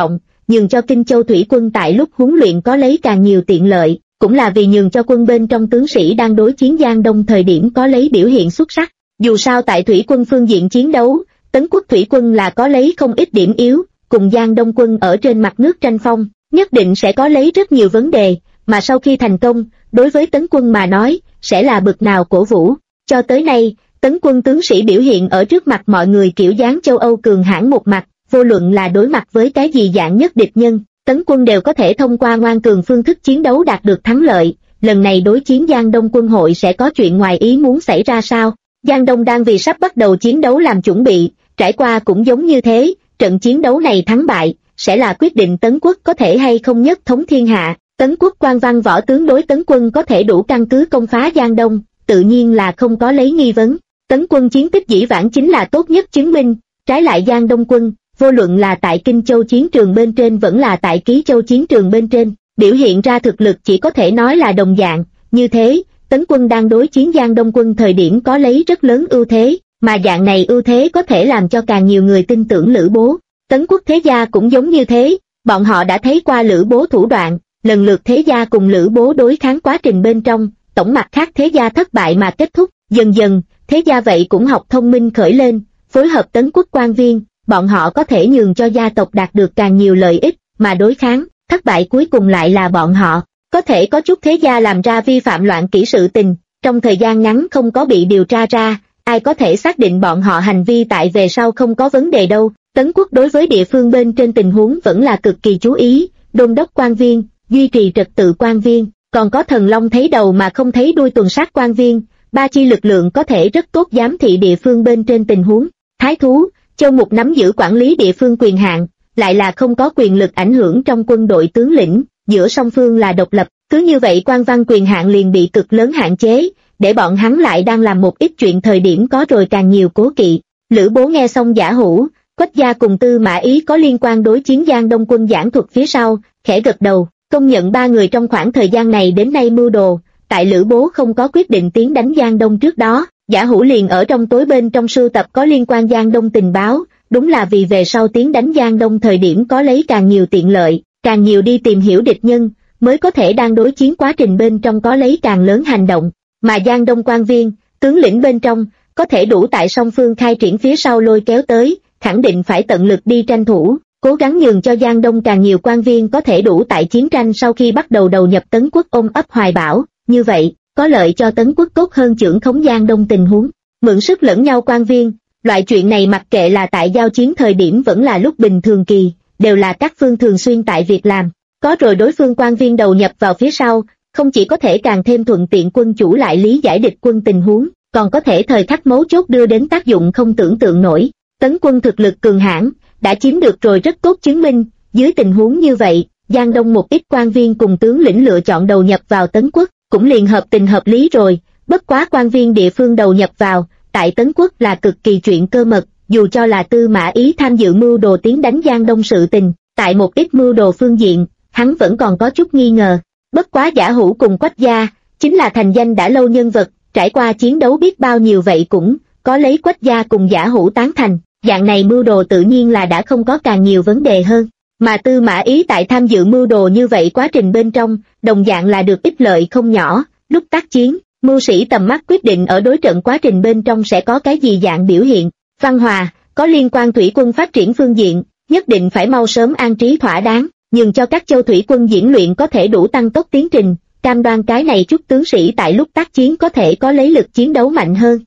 nhường cho Kinh Châu thủy quân tại lúc huấn luyện có lấy càng nhiều tiện lợi, cũng là vì nhường cho quân bên trong tướng sĩ đang đối chiến Giang Đông thời điểm có lấy biểu hiện xuất sắc. Dù sao tại thủy quân phương diện chiến đấu, Tấn quốc thủy quân là có lấy không ít điểm yếu, cùng Giang Đông quân ở trên mặt nước tranh phong, nhất định sẽ có lấy rất nhiều vấn đề, mà sau khi thành công, đối với Tấn quân mà nói, sẽ là bực nào cổ vũ. Cho tới nay, Tấn quân tướng sĩ biểu hiện ở trước mặt mọi người kiểu dáng châu Âu cường hãn một mặt, vô luận là đối mặt với cái gì dạng nhất địch nhân, Tấn quân đều có thể thông qua ngoan cường phương thức chiến đấu đạt được thắng lợi. Lần này đối chiến Giang Đông quân hội sẽ có chuyện ngoài ý muốn xảy ra sao? Giang Đông đang vì sắp bắt đầu chiến đấu làm chuẩn bị, trải qua cũng giống như thế, trận chiến đấu này thắng bại, sẽ là quyết định Tấn quốc có thể hay không nhất thống thiên hạ. Tấn quốc quan văn võ tướng đối Tấn quân có thể đủ căn cứ công phá Giang Đông, tự nhiên là không có lấy nghi vấn. Tấn quân chiến tích dĩ vãng chính là tốt nhất chứng minh, trái lại Giang Đông quân, vô luận là tại Kinh Châu chiến trường bên trên vẫn là tại Ký Châu chiến trường bên trên, biểu hiện ra thực lực chỉ có thể nói là đồng dạng. Như thế, Tấn quân đang đối chiến Giang Đông quân thời điểm có lấy rất lớn ưu thế, mà dạng này ưu thế có thể làm cho càng nhiều người tin tưởng Lữ Bố. Tấn quốc thế gia cũng giống như thế, bọn họ đã thấy qua Lữ Bố thủ đoạn, lần lượt thế gia cùng Lữ Bố đối kháng quá trình bên trong, tổng mặt khác thế gia thất bại mà kết thúc, dần dần, thế gia vậy cũng học thông minh khởi lên, phối hợp Tấn quốc quan viên, bọn họ có thể nhường cho gia tộc đạt được càng nhiều lợi ích, mà đối kháng, thất bại cuối cùng lại là bọn họ. Có thể có chút thế gia làm ra vi phạm loạn kỷ sự tình, trong thời gian ngắn không có bị điều tra ra, ai có thể xác định bọn họ hành vi tại về sau không có vấn đề đâu. Tấn quốc đối với địa phương bên trên tình huống vẫn là cực kỳ chú ý, đôn đốc quan viên, duy trì trật tự quan viên, còn có thần long thấy đầu mà không thấy đuôi tuần sát quan viên, ba chi lực lượng có thể rất tốt giám thị địa phương bên trên tình huống. Thái thú, châu mục nắm giữ quản lý địa phương quyền hạn, lại là không có quyền lực ảnh hưởng trong quân đội tướng lĩnh, giữa song phương là độc lập, cứ như vậy quan văn quyền hạn liền bị cực lớn hạn chế, để bọn hắn lại đang làm một ít chuyện thời điểm có rồi càng nhiều cố kỵ. Lữ Bố nghe xong Giả Hữu, Quách Gia cùng Tư Mã Ý có liên quan đối chiến Giang Đông quân giảng thuật phía sau, khẽ gật đầu, công nhận ba người trong khoảng thời gian này đến nay mưu đồ, tại Lữ Bố không có quyết định tiến đánh Giang Đông trước đó, Giả Hữu liền ở trong tối bên trong sưu tập có liên quan Giang Đông tình báo, đúng là vì về sau tiến đánh Giang Đông thời điểm có lấy càng nhiều tiện lợi, càng nhiều đi tìm hiểu địch nhân, mới có thể đang đối chiến quá trình bên trong có lấy càng lớn hành động, mà Giang Đông quan viên, tướng lĩnh bên trong, có thể đủ tại song phương khai triển phía sau lôi kéo tới, khẳng định phải tận lực đi tranh thủ, cố gắng nhường cho Giang Đông càng nhiều quan viên có thể đủ tại chiến tranh sau khi bắt đầu đầu nhập Tấn quốc ôm ấp hoài bão, như vậy, có lợi cho Tấn quốc tốt hơn chưởng khống Giang Đông tình huống, mượn sức lẫn nhau quan viên, loại chuyện này mặc kệ là tại giao chiến thời điểm vẫn là lúc bình thường kỳ, đều là các phương thường xuyên tại việc làm, có rồi đối phương quan viên đầu nhập vào phía sau, không chỉ có thể càng thêm thuận tiện quân chủ lại lý giải địch quân tình huống, còn có thể thời khắc mấu chốt đưa đến tác dụng không tưởng tượng nổi. Tấn quân thực lực cường hãn đã chiếm được rồi rất tốt chứng minh, dưới tình huống như vậy, Giang Đông một ít quan viên cùng tướng lĩnh lựa chọn đầu nhập vào Tấn quốc, cũng liền hợp tình hợp lý rồi, bất quá quan viên địa phương đầu nhập vào, tại Tấn quốc là cực kỳ chuyện cơ mật, dù cho là Tư Mã Ý tham dự mưu đồ tiến đánh Giang Đông sự tình, tại một ít mưu đồ phương diện, hắn vẫn còn có chút nghi ngờ. Bất quá Giả Hữu cùng Quách Gia, chính là thành danh đã lâu nhân vật, trải qua chiến đấu biết bao nhiêu vậy cũng có lấy Quách Gia cùng Giả Hữu tán thành, dạng này mưu đồ tự nhiên là đã không có càng nhiều vấn đề hơn. Mà Tư Mã Ý tại tham dự mưu đồ như vậy quá trình bên trong, đồng dạng là được ích lợi không nhỏ, lúc tác chiến, mưu sĩ tầm mắt quyết định ở đối trận quá trình bên trong sẽ có cái gì dạng biểu hiện. Văn Hòa, có liên quan thủy quân phát triển phương diện, nhất định phải mau sớm an trí thỏa đáng, nhường cho các châu thủy quân diễn luyện có thể đủ tăng tốc tiến trình, cam đoan cái này chút tướng sĩ tại lúc tác chiến có thể có lấy lực chiến đấu mạnh hơn.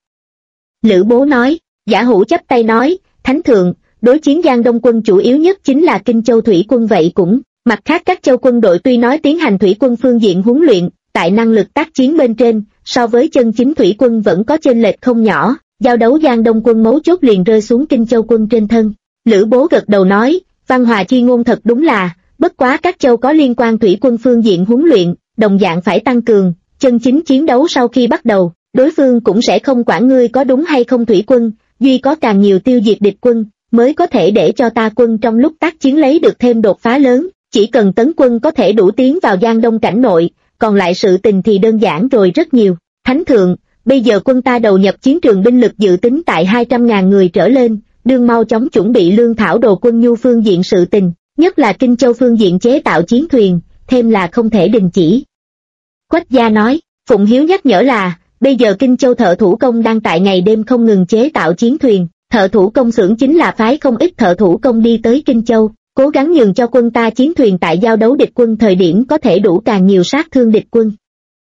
Lữ Bố nói, Giả Hữu chắp tay nói, Thánh Thượng, đối chiến Giang Đông quân chủ yếu nhất chính là Kinh Châu thủy quân vậy cũng, mặt khác các châu quân đội tuy nói tiến hành thủy quân phương diện huấn luyện, tại năng lực tác chiến bên trên, so với chân chính thủy quân vẫn có chênh lệch không nhỏ, giao đấu Giang Đông quân mấu chốt liền rơi xuống Kinh Châu quân trên thân. Lữ Bố gật đầu nói, Văn Hòa chi ngôn thật đúng là, bất quá các châu có liên quan thủy quân phương diện huấn luyện, đồng dạng phải tăng cường, chân chính chiến đấu sau khi bắt đầu, đối phương cũng sẽ không quản ngươi có đúng hay không thủy quân, duy có càng nhiều tiêu diệt địch quân, mới có thể để cho ta quân trong lúc tác chiến lấy được thêm đột phá lớn, chỉ cần tấn quân có thể đủ tiến vào Giang Đông cảnh nội, còn lại sự tình thì đơn giản rồi rất nhiều. Thánh Thượng, bây giờ quân ta đầu nhập chiến trường binh lực dự tính tại 200.000 người trở lên, đương mau chóng chuẩn bị lương thảo đồ quân nhu phương diện sự tình, nhất là Kinh Châu phương diện chế tạo chiến thuyền, thêm là không thể đình chỉ. Quách gia nói, Phụng Hiếu nhắc nhở là, bây giờ Kinh Châu thợ thủ công đang tại ngày đêm không ngừng chế tạo chiến thuyền, thợ thủ công xưởng chính là phái không ít thợ thủ công đi tới Kinh Châu, cố gắng nhường cho quân ta chiến thuyền tại giao đấu địch quân thời điểm có thể đủ càng nhiều sát thương địch quân.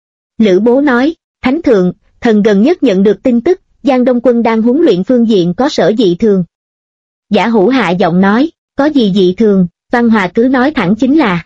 Lữ Bố nói, Thánh thượng, thần gần nhất nhận được tin tức, Giang Đông quân đang huấn luyện phương diện có sở dị thường. Giả Hữu hạ giọng nói, có gì dị thường, Văn Hòa cứ nói thẳng chính là.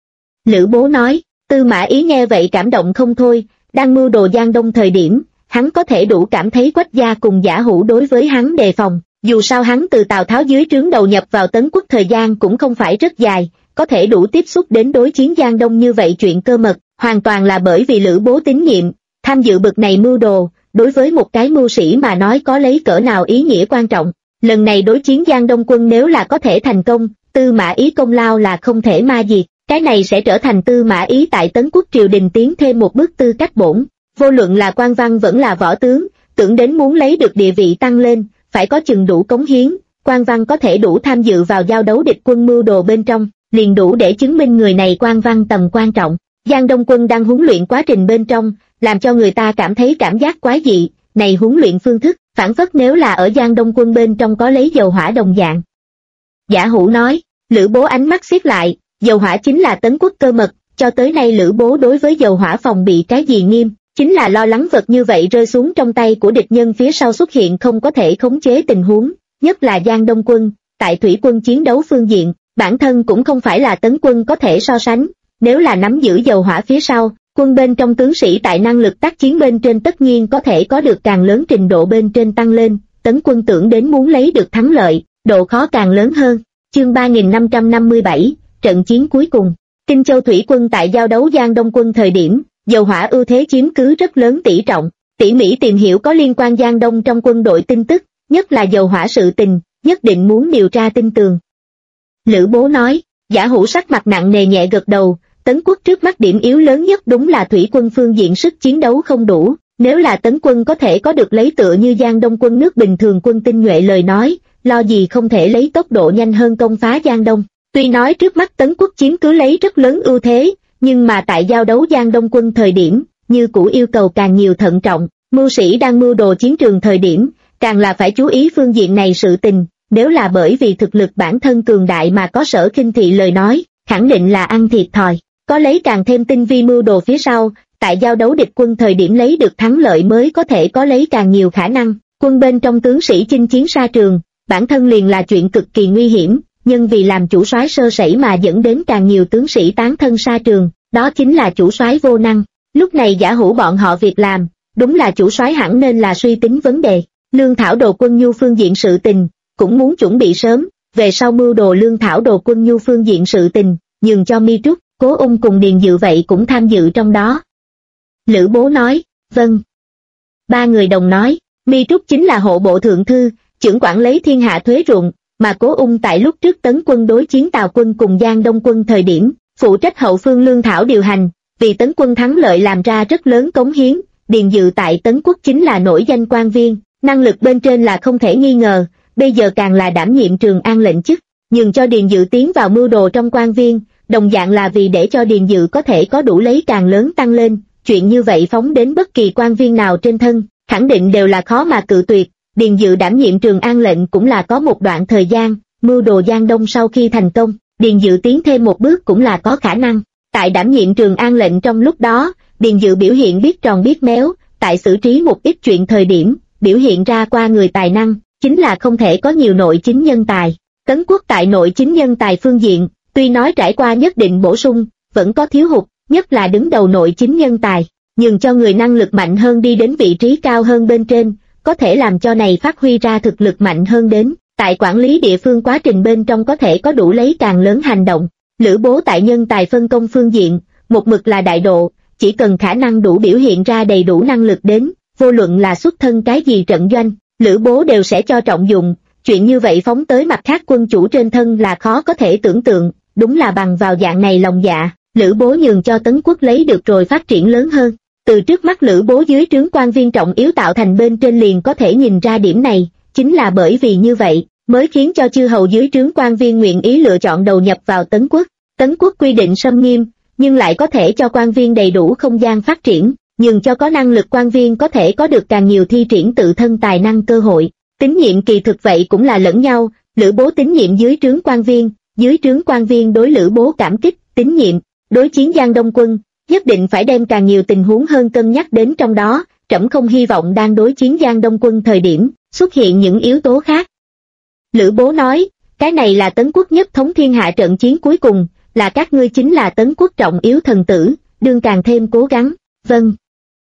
Lữ Bố nói, Tư Mã Ý nghe vậy cảm động không thôi, đang mưu đồ Giang Đông thời điểm, hắn có thể đủ cảm thấy Quách gia cùng Giả Hữu đối với hắn đề phòng, dù sao hắn từ Tào Tháo dưới trướng đầu nhập vào Tấn Quốc thời gian cũng không phải rất dài, có thể đủ tiếp xúc đến đối chiến Giang Đông như vậy chuyện cơ mật, hoàn toàn là bởi vì Lữ Bố tín nhiệm, tham dự bực này mưu đồ, đối với một cái mưu sĩ mà nói có lấy cỡ nào ý nghĩa quan trọng. Lần này đối chiến Giang Đông quân nếu là có thể thành công, Tư Mã Ý công lao là không thể ma diệt, cái này sẽ trở thành Tư Mã Ý tại Tấn Quốc triều đình tiến thêm một bước tư cách bổn. Vô luận là quan văn vẫn là võ tướng, tưởng đến muốn lấy được địa vị tăng lên, phải có chừng đủ cống hiến, quan văn có thể đủ tham dự vào giao đấu địch quân mưu đồ bên trong, liền đủ để chứng minh người này quan văn tầm quan trọng. Giang Đông quân đang huấn luyện quá trình bên trong, làm cho người ta cảm thấy cảm giác quái dị, này huấn luyện phương thức, phản phất nếu là ở Giang Đông quân bên trong có lấy dầu hỏa đồng dạng. Giả Hữu nói, Lữ Bố ánh mắt xiết lại, dầu hỏa chính là Tấn Quốc cơ mật, cho tới nay Lữ Bố đối với dầu hỏa phòng bị cái gì nghiêm, chính là lo lắng vật như vậy rơi xuống trong tay của địch nhân phía sau xuất hiện không có thể khống chế tình huống, nhất là Giang Đông quân, tại thủy quân chiến đấu phương diện, bản thân cũng không phải là Tấn quân có thể so sánh, nếu là nắm giữ dầu hỏa phía sau, quân bên trong tướng sĩ tại năng lực tác chiến bên trên tất nhiên có thể có được càng lớn trình độ bên trên tăng lên, Tấn quân tưởng đến muốn lấy được thắng lợi, độ khó càng lớn hơn. Chương 3557, trận chiến cuối cùng. Kinh Châu thủy quân tại giao đấu Giang Đông quân thời điểm, dầu hỏa ưu thế chiếm cứ rất lớn tỷ trọng, tỉ mỉ tìm hiểu có liên quan Giang Đông trong quân đội tin tức, nhất là dầu hỏa sự tình, nhất định muốn điều tra tin tường. Lữ Bố nói, Giả Hữu sắc mặt nặng nề nhẹ gật đầu, Tấn Quốc trước mắt điểm yếu lớn nhất đúng là thủy quân phương diện sức chiến đấu không đủ, nếu là Tấn quân có thể có được lấy tựa như Giang Đông quân nước bình thường quân tinh nhuệ lời nói, lo gì không thể lấy tốc độ nhanh hơn công phá Giang Đông. Tuy nói trước mắt Tấn Quốc chiếm cứ lấy rất lớn ưu thế, nhưng mà tại giao đấu Giang Đông quân thời điểm, như cũ yêu cầu càng nhiều thận trọng, mưu sĩ đang mưu đồ chiến trường thời điểm, càng là phải chú ý phương diện này sự tình, nếu là bởi vì thực lực bản thân cường đại mà có sở khinh thị lời nói, khẳng định là ăn thiệt thòi, có lấy càng thêm tinh vi mưu đồ phía sau, tại giao đấu địch quân thời điểm lấy được thắng lợi mới có thể có lấy càng nhiều khả năng, quân bên trong tướng sĩ chinh chiến xa trường, bản thân liền là chuyện cực kỳ nguy hiểm, nhưng vì làm chủ soái sơ sẩy mà dẫn đến càng nhiều tướng sĩ tán thân xa trường, đó chính là chủ soái vô năng. Lúc này Giả Hữu bọn họ việc làm, đúng là chủ soái hẳn nên là suy tính vấn đề, lương thảo đồ quân nhu phương diện sự tình, cũng muốn chuẩn bị sớm, về sau mưu đồ lương thảo đồ quân nhu phương diện sự tình, nhường cho Mi Trúc, Cố Ung cùng Điền Dự vậy cũng tham dự trong đó. Lữ Bố nói, vâng. Ba người đồng nói, Mi Trúc chính là hộ bộ thượng thư, chưởng quản lấy thiên hạ thuế ruộng, mà Cố Ung tại lúc trước Tấn quân đối chiến Tào quân cùng Giang Đông quân thời điểm, phụ trách hậu phương lương thảo điều hành, vì Tấn quân thắng lợi làm ra rất lớn cống hiến, Điền Dự tại Tấn Quốc chính là nổi danh quan viên, năng lực bên trên là không thể nghi ngờ, bây giờ càng là đảm nhiệm Trường An lệnh chức, nhường cho Điền Dự tiến vào mưu đồ trong quan viên, đồng dạng là vì để cho Điền Dự có thể có đủ lấy càng lớn tăng lên, chuyện như vậy phóng đến bất kỳ quan viên nào trên thân, khẳng định đều là khó mà cự tuyệt. Điền Dự đảm nhiệm Trường An lệnh cũng là có một đoạn thời gian, mưu đồ Giang Đông sau khi thành công, Điền Dự tiến thêm một bước cũng là có khả năng. Tại đảm nhiệm Trường An lệnh trong lúc đó, Điền Dự biểu hiện biết tròn biết méo, tại xử trí một ít chuyện thời điểm, biểu hiện ra qua người tài năng, chính là không thể có nhiều nội chính nhân tài. Tấn Quốc tại nội chính nhân tài phương diện, tuy nói trải qua nhất định bổ sung, vẫn có thiếu hụt, nhất là đứng đầu nội chính nhân tài, nhường cho người năng lực mạnh hơn đi đến vị trí cao hơn bên trên, có thể làm cho này phát huy ra thực lực mạnh hơn đến, tại quản lý địa phương quá trình bên trong có thể có đủ lấy càng lớn hành động. Lữ Bố tại nhân tài phân công phương diện, một mực là đại độ, chỉ cần khả năng đủ biểu hiện ra đầy đủ năng lực đến, vô luận là xuất thân cái gì trận doanh, Lữ Bố đều sẽ cho trọng dụng, chuyện như vậy phóng tới mặt khác quân chủ trên thân là khó có thể tưởng tượng, đúng là bằng vào dạng này lòng dạ, Lữ Bố nhường cho Tấn Quốc lấy được rồi phát triển lớn hơn. Từ trước mắt Lữ Bố dưới trướng quan viên trọng yếu tạo thành bên trên liền có thể nhìn ra điểm này, chính là bởi vì như vậy, mới khiến cho chư hầu dưới trướng quan viên nguyện ý lựa chọn đầu nhập vào Tấn quốc. Tấn quốc quy định xâm nghiêm, nhưng lại có thể cho quan viên đầy đủ không gian phát triển, nhường cho có năng lực quan viên có thể có được càng nhiều thi triển tự thân tài năng cơ hội. Tín nhiệm kỳ thực vậy cũng là lẫn nhau, Lữ Bố tín nhiệm dưới trướng quan viên, dưới trướng quan viên đối Lữ Bố cảm kích, tín nhiệm. Đối chiến Giang Đông quân, nhất định phải đem càng nhiều tình huống hơn cân nhắc đến trong đó, trẫm không hy vọng đang đối chiến Giang Đông quân thời điểm, xuất hiện những yếu tố khác. Lữ Bố nói, cái này là Tấn quốc nhất thống thiên hạ trận chiến cuối cùng, là các ngươi chính là Tấn quốc trọng yếu thần tử, đương càng thêm cố gắng, vâng.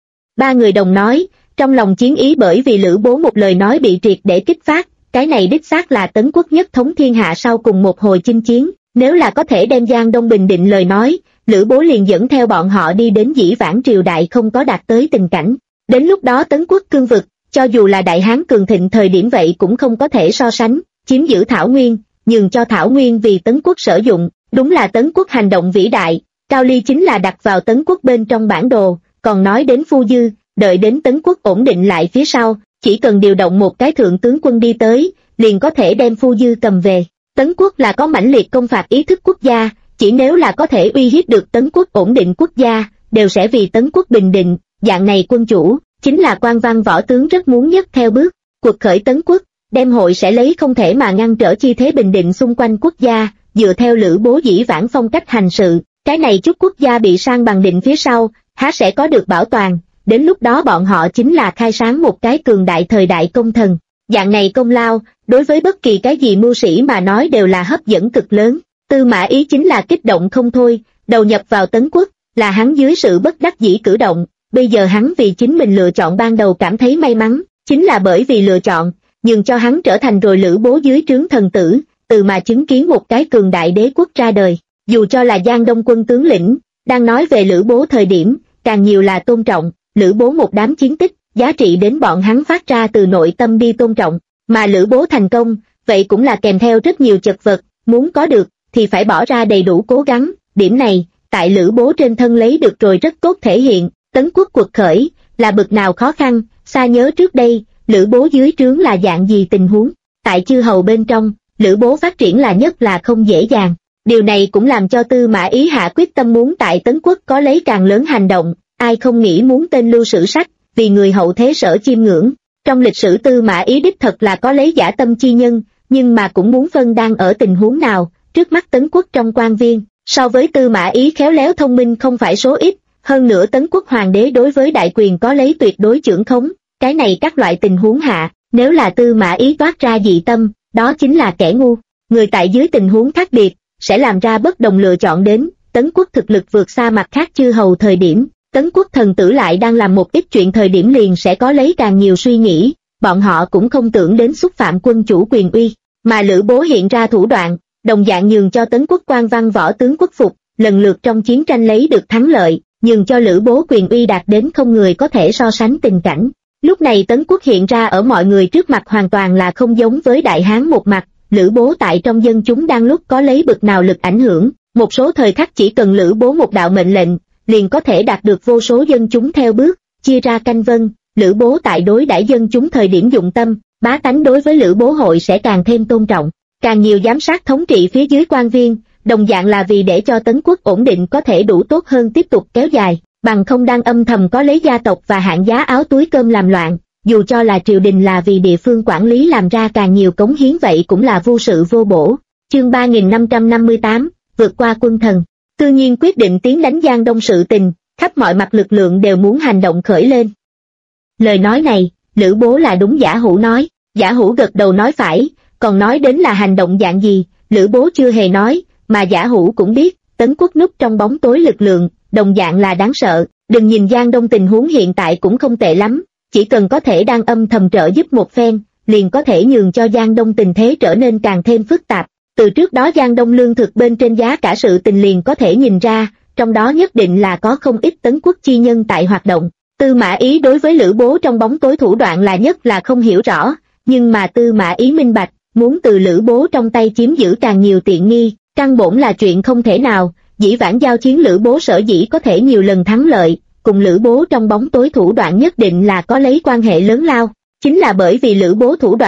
Ba người đồng nói, trong lòng chiến ý bởi vì Lữ Bố một lời nói bị triệt để kích phát, cái này đích xác là Tấn quốc nhất thống thiên hạ sau cùng một hồi chinh chiến, nếu là có thể đem Giang Đông bình định lời nói, Lữ Bố liền dẫn theo bọn họ đi đến dĩ vãng triều đại không có đạt tới tình cảnh. Đến lúc đó Tấn quốc cương vực, cho dù là Đại Hán cường thịnh thời điểm vậy cũng không có thể so sánh, chiếm giữ Thảo Nguyên, nhường cho Thảo Nguyên vì Tấn quốc sử dụng, đúng là Tấn quốc hành động vĩ đại, Cao Ly chính là đặt vào Tấn quốc bên trong bản đồ, còn nói đến Phu Dư, đợi đến Tấn quốc ổn định lại phía sau, chỉ cần điều động một cái thượng tướng quân đi tới, liền có thể đem Phu Dư cầm về. Tấn quốc là có mãnh liệt công phạt ý thức quốc gia, chỉ nếu là có thể uy hiếp được Tấn quốc ổn định quốc gia, đều sẽ vì Tấn quốc bình định, dạng này quân chủ, chính là quan văn võ tướng rất muốn nhất theo bước, cuộc khởi Tấn quốc, đem hội sẽ lấy không thể mà ngăn trở chi thế bình định xung quanh quốc gia, dựa theo Lữ Bố dĩ vãng phong cách hành sự, cái này chút quốc gia bị sang bằng định phía sau, há sẽ có được bảo toàn, đến lúc đó bọn họ chính là khai sáng một cái cường đại thời đại công thần. Dạng này công lao, đối với bất kỳ cái gì mưu sĩ mà nói đều là hấp dẫn cực lớn. Tư Mã Ý chính là kích động không thôi, đầu nhập vào Tấn quốc, là hắn dưới sự bất đắc dĩ cử động, bây giờ hắn vì chính mình lựa chọn ban đầu cảm thấy may mắn, chính là bởi vì lựa chọn, nhường cho hắn trở thành rồi Lữ Bố dưới trướng thần tử, từ mà chứng kiến một cái cường đại đế quốc ra đời. Dù cho là Giang Đông quân tướng lĩnh, đang nói về Lữ Bố thời điểm, càng nhiều là tôn trọng, Lữ Bố một đám chiến tích, giá trị đến bọn hắn phát ra từ nội tâm đi tôn trọng, mà Lữ Bố thành công, vậy cũng là kèm theo rất nhiều chật vật, muốn có được, thì phải bỏ ra đầy đủ cố gắng, điểm này, tại Lữ Bố trên thân lấy được rồi rất tốt thể hiện, Tấn quốc cuộc khởi, là bực nào khó khăn, xa nhớ trước đây, Lữ Bố dưới trướng là dạng gì tình huống, tại chư hầu bên trong, Lữ Bố phát triển là nhất là không dễ dàng, điều này cũng làm cho Tư Mã Ý hạ quyết tâm muốn tại Tấn quốc có lấy càng lớn hành động, ai không nghĩ muốn tên lưu sử sách, vì người hậu thế sở chiêm ngưỡng, trong lịch sử Tư Mã Ý đích thật là có lấy dã tâm chi nhân, nhưng mà cũng muốn phân đang ở tình huống nào, trước mắt Tấn quốc trong quan viên, so với Tư Mã Ý khéo léo thông minh không phải số ít, hơn nữa Tấn quốc hoàng đế đối với đại quyền có lấy tuyệt đối chưởng khống, cái này các loại tình huống hạ, nếu là Tư Mã Ý toát ra dị tâm, đó chính là kẻ ngu, người tại dưới tình huống khác biệt, sẽ làm ra bất đồng lựa chọn đến, Tấn quốc thực lực vượt xa mặt khác chư hầu thời điểm, Tấn quốc thần tử lại đang làm một ít chuyện thời điểm liền sẽ có lấy càng nhiều suy nghĩ, bọn họ cũng không tưởng đến xúc phạm quân chủ quyền uy, mà Lữ Bố hiện ra thủ đoạn, đồng dạng nhường cho Tấn quốc quan văn võ tướng quốc phục, lần lượt trong chiến tranh lấy được thắng lợi, nhường cho Lữ Bố quyền uy đạt đến không người có thể so sánh tình cảnh. Lúc này Tấn quốc hiện ra ở mọi người trước mặt hoàn toàn là không giống với Đại Hán một mặt, Lữ Bố tại trong dân chúng đang lúc có lấy bực nào lực ảnh hưởng, một số thời khắc chỉ cần Lữ Bố một đạo mệnh lệnh, liền có thể đạt được vô số dân chúng theo bước, chia ra canh vân, Lữ Bố tại đối đãi dân chúng thời điểm dụng tâm, bá tánh đối với Lữ Bố hội sẽ càng thêm tôn trọng, càng nhiều giám sát thống trị phía dưới quan viên, đồng dạng là vì để cho Tấn quốc ổn định có thể đủ tốt hơn tiếp tục kéo dài, bằng không đang âm thầm có lấy gia tộc và hạng giá áo túi cơm làm loạn, dù cho là triều đình là vì địa phương quản lý làm ra càng nhiều cống hiến vậy cũng là vô sự vô bổ. Chương 3558, vượt qua quân thần. Tự nhiên quyết định tiến đánh Giang Đông sự tình, khắp mọi mặt lực lượng đều muốn hành động khởi lên. Lời nói này, Lữ Bố là đúng Giả Hủ nói, Giả Hủ gật đầu nói phải, còn nói đến là hành động dạng gì, Lữ Bố chưa hề nói, mà Giả Hủ cũng biết, Tấn quốc núp trong bóng tối lực lượng, đồng dạng là đáng sợ, đừng nhìn Giang Đông tình huống hiện tại cũng không tệ lắm, chỉ cần có thể đang âm thầm trợ giúp một phen, liền có thể nhường cho Giang Đông tình thế trở nên càng thêm phức tạp. Từ trước đó Giang Đông lương thực bên trên giá cả sự tình liền có thể nhìn ra, trong đó nhất định là có không ít Tấn quốc chi nhân tại hoạt động. Tư Mã Ý đối với Lữ Bố trong bóng tối thủ đoạn là nhất là không hiểu rõ, nhưng mà Tư Mã Ý minh bạch, muốn từ Lữ Bố trong tay chiếm giữ càng nhiều tiện nghi, căn bổn là chuyện không thể nào. Dĩ vãng giao chiến Lữ Bố sở dĩ có thể nhiều lần thắng lợi, cùng Lữ Bố trong bóng tối thủ đoạn nhất định là có lấy quan hệ lớn lao, chính là bởi vì Lữ Bố thủ đoạn,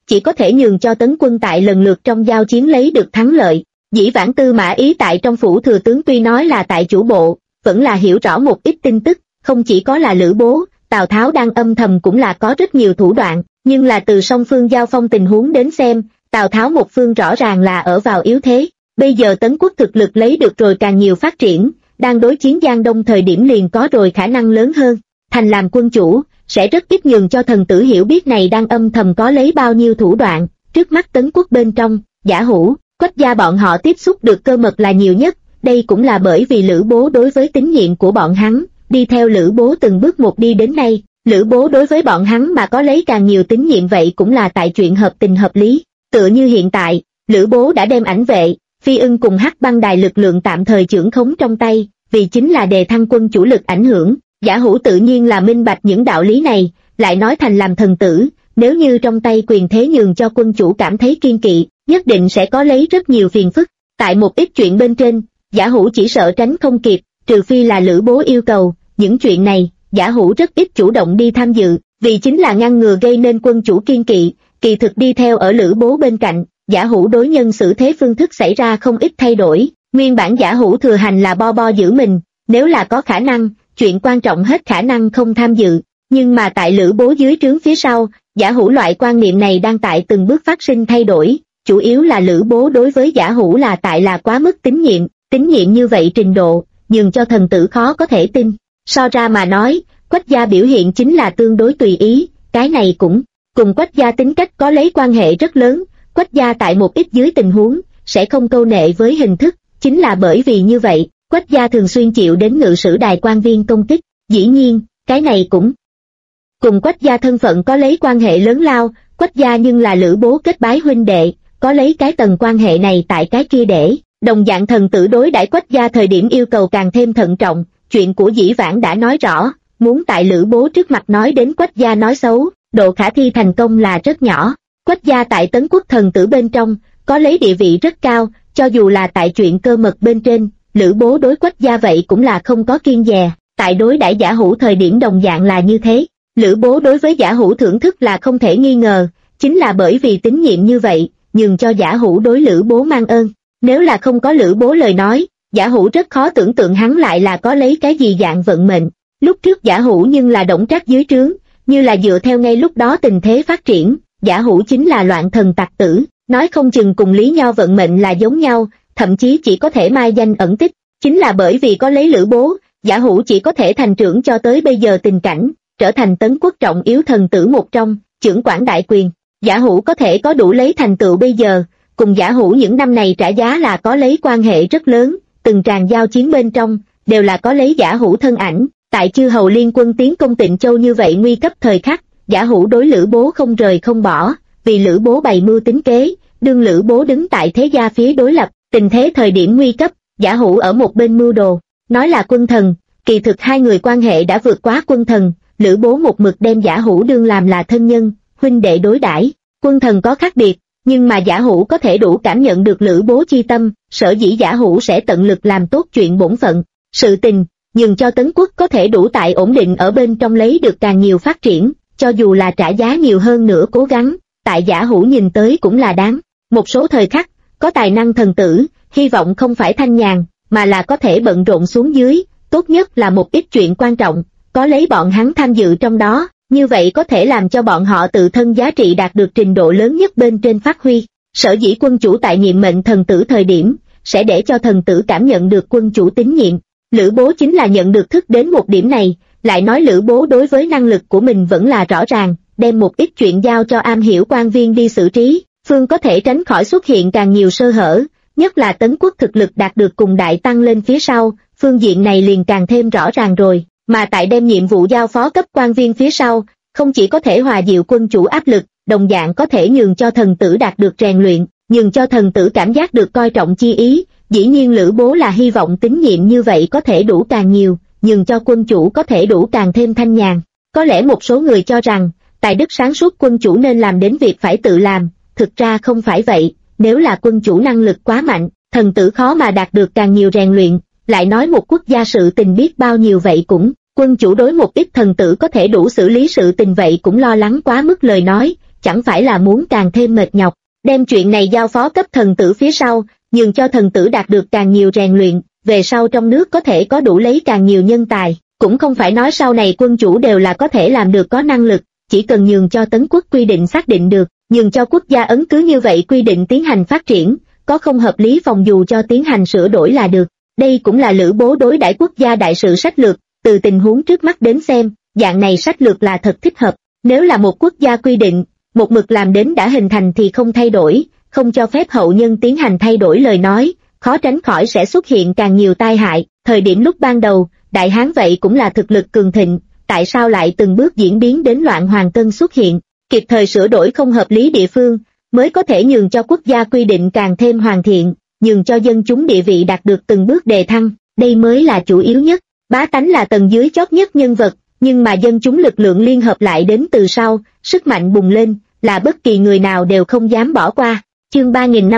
chỉ có thể nhường cho Tấn quân tại lần lượt trong giao chiến lấy được thắng lợi. Dĩ vãng Tư Mã Ý tại trong phủ thừa tướng tuy nói là tại chủ bộ, vẫn là hiểu rõ một ít tin tức, không chỉ có là Lữ Bố, Tào Tháo đang âm thầm cũng là có rất nhiều thủ đoạn, nhưng là từ song phương giao phong tình huống đến xem, Tào Tháo một phương rõ ràng là ở vào yếu thế. Bây giờ Tấn quốc thực lực lấy được rồi càng nhiều phát triển, đang đối chiến Giang Đông thời điểm liền có rồi khả năng lớn hơn. Thành làm quân chủ, sẽ rất ít nhường cho thần tử hiểu biết này đang âm thầm có lấy bao nhiêu thủ đoạn. Trước mắt Tấn quốc bên trong, Giả Hủ, Quách gia bọn họ tiếp xúc được cơ mật là nhiều nhất, đây cũng là bởi vì Lữ Bố đối với tín nhiệm của bọn hắn, đi theo Lữ Bố từng bước một đi đến nay, Lữ Bố đối với bọn hắn mà có lấy càng nhiều tín nhiệm vậy cũng là tại chuyện hợp tình hợp lý. Tựa như hiện tại, Lữ Bố đã đem Ảnh Vệ, Phi Ưng cùng Hắc Băng Đài lực lượng tạm thời chưởng khống trong tay, vì chính là đề thăng quân chủ lực ảnh hưởng. Giả Hủ tự nhiên là minh bạch những đạo lý này, lại nói thành làm thần tử, nếu như trong tay quyền thế nhường cho quân chủ cảm thấy kiên kỵ, nhất định sẽ có lấy rất nhiều phiền phức. Tại một ít chuyện bên trên, Giả Hủ chỉ sợ tránh không kịp, trừ phi là Lữ Bố yêu cầu, những chuyện này, Giả Hủ rất ít chủ động đi tham dự, vì chính là ngăn ngừa gây nên quân chủ kiên kỵ. Kỳ thực đi theo ở Lữ Bố bên cạnh, Giả Hủ đối nhân xử thế phương thức xảy ra không ít thay đổi. Nguyên bản Giả Hủ thừa hành là bo giữ mình, nếu là có khả năng, chuyện quan trọng hết khả năng không tham dự, nhưng mà tại Lữ Bố dưới trướng phía sau, Giả Hủ loại quan niệm này đang tại từng bước phát sinh thay đổi, chủ yếu là Lữ Bố đối với Giả Hủ là tại là quá mức tín nhiệm như vậy trình độ, nhường cho thần tử khó có thể tin. So ra mà nói, Quách gia biểu hiện chính là tương đối tùy ý, cái này cũng cùng Quách gia tính cách có lấy quan hệ rất lớn. Quách gia tại một ít dưới tình huống sẽ không câu nệ với hình thức, chính là bởi vì như vậy, Quách gia thường xuyên chịu đến ngự sử đài quan viên công kích. Dĩ nhiên, cái này cũng cùng Quách gia thân phận có lấy quan hệ lớn lao. Quách gia nhưng là Lữ Bố kết bái huynh đệ, có lấy cái tầng quan hệ này tại cái kia để đồng dạng thần tử đối đãi Quách gia thời điểm yêu cầu càng thêm thận trọng. Chuyện của dĩ vãng đã nói rõ, muốn tại Lữ Bố trước mặt nói đến Quách gia nói xấu, độ khả thi thành công là rất nhỏ. Quách gia tại Tấn quốc thần tử bên trong, có lấy địa vị rất cao, cho dù là tại chuyện cơ mật bên trên, Lữ Bố đối Quách gia vậy cũng là không có kiêng dè, tại đối đãi Giả Hủ thời điểm đồng dạng là như thế. Lữ Bố đối với Giả Hủ thưởng thức là không thể nghi ngờ, chính là bởi vì tín nhiệm như vậy, nhường cho Giả Hủ đối Lữ Bố mang ơn. Nếu là không có Lữ Bố lời nói, Giả Hủ rất khó tưởng tượng hắn lại là có lấy cái gì dạng vận mệnh. Lúc trước Giả Hủ nhưng là Đổng Trác dưới trướng, như là dựa theo ngay lúc đó tình thế phát triển, Giả Hủ chính là loạn thần tặc tử, nói không chừng cùng Lý Nho vận mệnh là giống nhau, thậm chí chỉ có thể mai danh ẩn tích. Chính là bởi vì có lấy Lữ Bố, Giả Hủ chỉ có thể thành trưởng cho tới bây giờ tình cảnh, trở thành Tấn quốc trọng yếu thần tử một trong, chưởng quản đại quyền. Giả Hủ có thể có đủ lấy thành tựu bây giờ, cùng Giả Hủ những năm này trả giá là có lấy quan hệ rất lớn, từng tràng giao chiến bên trong, đều là có lấy Giả Hủ thân ảnh. Tại chư hầu liên quân tiến công Tịnh Châu như vậy nguy cấp thời khắc, Giả Hủ đối Lữ Bố không rời không bỏ, vì Lữ Bố bày mưu tính kế, đương Lữ Bố đứng tại thế gia phía đối lập, tình thế thời điểm nguy cấp, Giả Hủ ở một bên mưu đồ, nói là quân thần, kỳ thực hai người quan hệ đã vượt quá quân thần. Lữ Bố một mực đem Giả Hủ đương làm là thân nhân, huynh đệ đối đãi. Quân thần có khác biệt, nhưng mà Giả Hủ có thể đủ cảm nhận được Lữ Bố chi tâm, sở dĩ Giả Hủ sẽ tận lực làm tốt chuyện bổn phận, sự tình, nhường cho Tấn quốc có thể đủ tại ổn định ở bên trong lấy được càng nhiều phát triển, cho dù là trả giá nhiều hơn nữa cố gắng, tại Giả Hủ nhìn tới cũng là đáng. Một số thời khắc, có tài năng thần tử, hy vọng không phải thanh nhàn, mà là có thể bận rộn xuống dưới, tốt nhất là một ít chuyện quan trọng, có lấy bọn hắn tham dự trong đó, như vậy có thể làm cho bọn họ tự thân giá trị đạt được trình độ lớn nhất bên trên phát huy. Sở dĩ quân chủ tại nhiệm mệnh thần tử thời điểm, sẽ để cho thần tử cảm nhận được quân chủ tín nhiệm. Lữ Bố chính là nhận được thức đến một điểm này, lại nói Lữ Bố đối với năng lực của mình vẫn là rõ ràng, đem một ít chuyện giao cho am hiểu quan viên đi xử trí, phương có thể tránh khỏi xuất hiện càng nhiều sơ hở, nhất là Tấn quốc thực lực đạt được cùng đại tăng lên phía sau, phương diện này liền càng thêm rõ ràng rồi. Mà tại đem nhiệm vụ giao phó cấp quan viên phía sau, không chỉ có thể hòa dịu quân chủ áp lực, đồng dạng có thể nhường cho thần tử đạt được rèn luyện, nhường cho thần tử cảm giác được coi trọng chi ý. Dĩ nhiên Lữ Bố là hy vọng tín nhiệm như vậy có thể đủ càng nhiều, nhường cho quân chủ có thể đủ càng thêm thanh nhàn. Có lẽ một số người cho rằng, tài đức sáng suốt quân chủ nên làm đến việc phải tự làm, thực ra không phải vậy, nếu là quân chủ năng lực quá mạnh, thần tử khó mà đạt được càng nhiều rèn luyện. Lại nói một quốc gia sự tình biết bao nhiêu vậy cũng, quân chủ đối một ít thần tử có thể đủ xử lý sự tình vậy cũng lo lắng quá mức lời nói, chẳng phải là muốn càng thêm mệt nhọc. Đem chuyện này giao phó cấp thần tử phía sau, nhường cho thần tử đạt được càng nhiều rèn luyện, về sau trong nước có thể có đủ lấy càng nhiều nhân tài, cũng không phải nói sau này quân chủ đều là có thể làm được có năng lực, chỉ cần nhường cho Tấn quốc quy định xác định được, nhường cho quốc gia ấn cứ như vậy quy định tiến hành phát triển, có không hợp lý phòng dù cho tiến hành sửa đổi là được. Đây cũng là Lữ Bố đối đãi quốc gia đại sự sách lược, từ tình huống trước mắt đến xem, dạng này sách lược là thật thích hợp. Nếu là một quốc gia quy định, một mực làm đến đã hình thành thì không thay đổi, không cho phép hậu nhân tiến hành thay đổi lời nói, khó tránh khỏi sẽ xuất hiện càng nhiều tai hại. Thời điểm lúc ban đầu, Đại Hán vậy cũng là thực lực cường thịnh, tại sao lại từng bước diễn biến đến loạn hoàng tân xuất hiện, kịp thời sửa đổi không hợp lý địa phương, mới có thể nhường cho quốc gia quy định càng thêm hoàn thiện, nhường cho dân chúng địa vị đạt được từng bước đề thăng, đây mới là chủ yếu nhất. Bá tánh là tầng dưới chót nhất nhân vật, nhưng mà dân chúng lực lượng liên hợp lại đến từ sau, sức mạnh bùng lên, là bất kỳ người nào đều không dám bỏ qua. Chương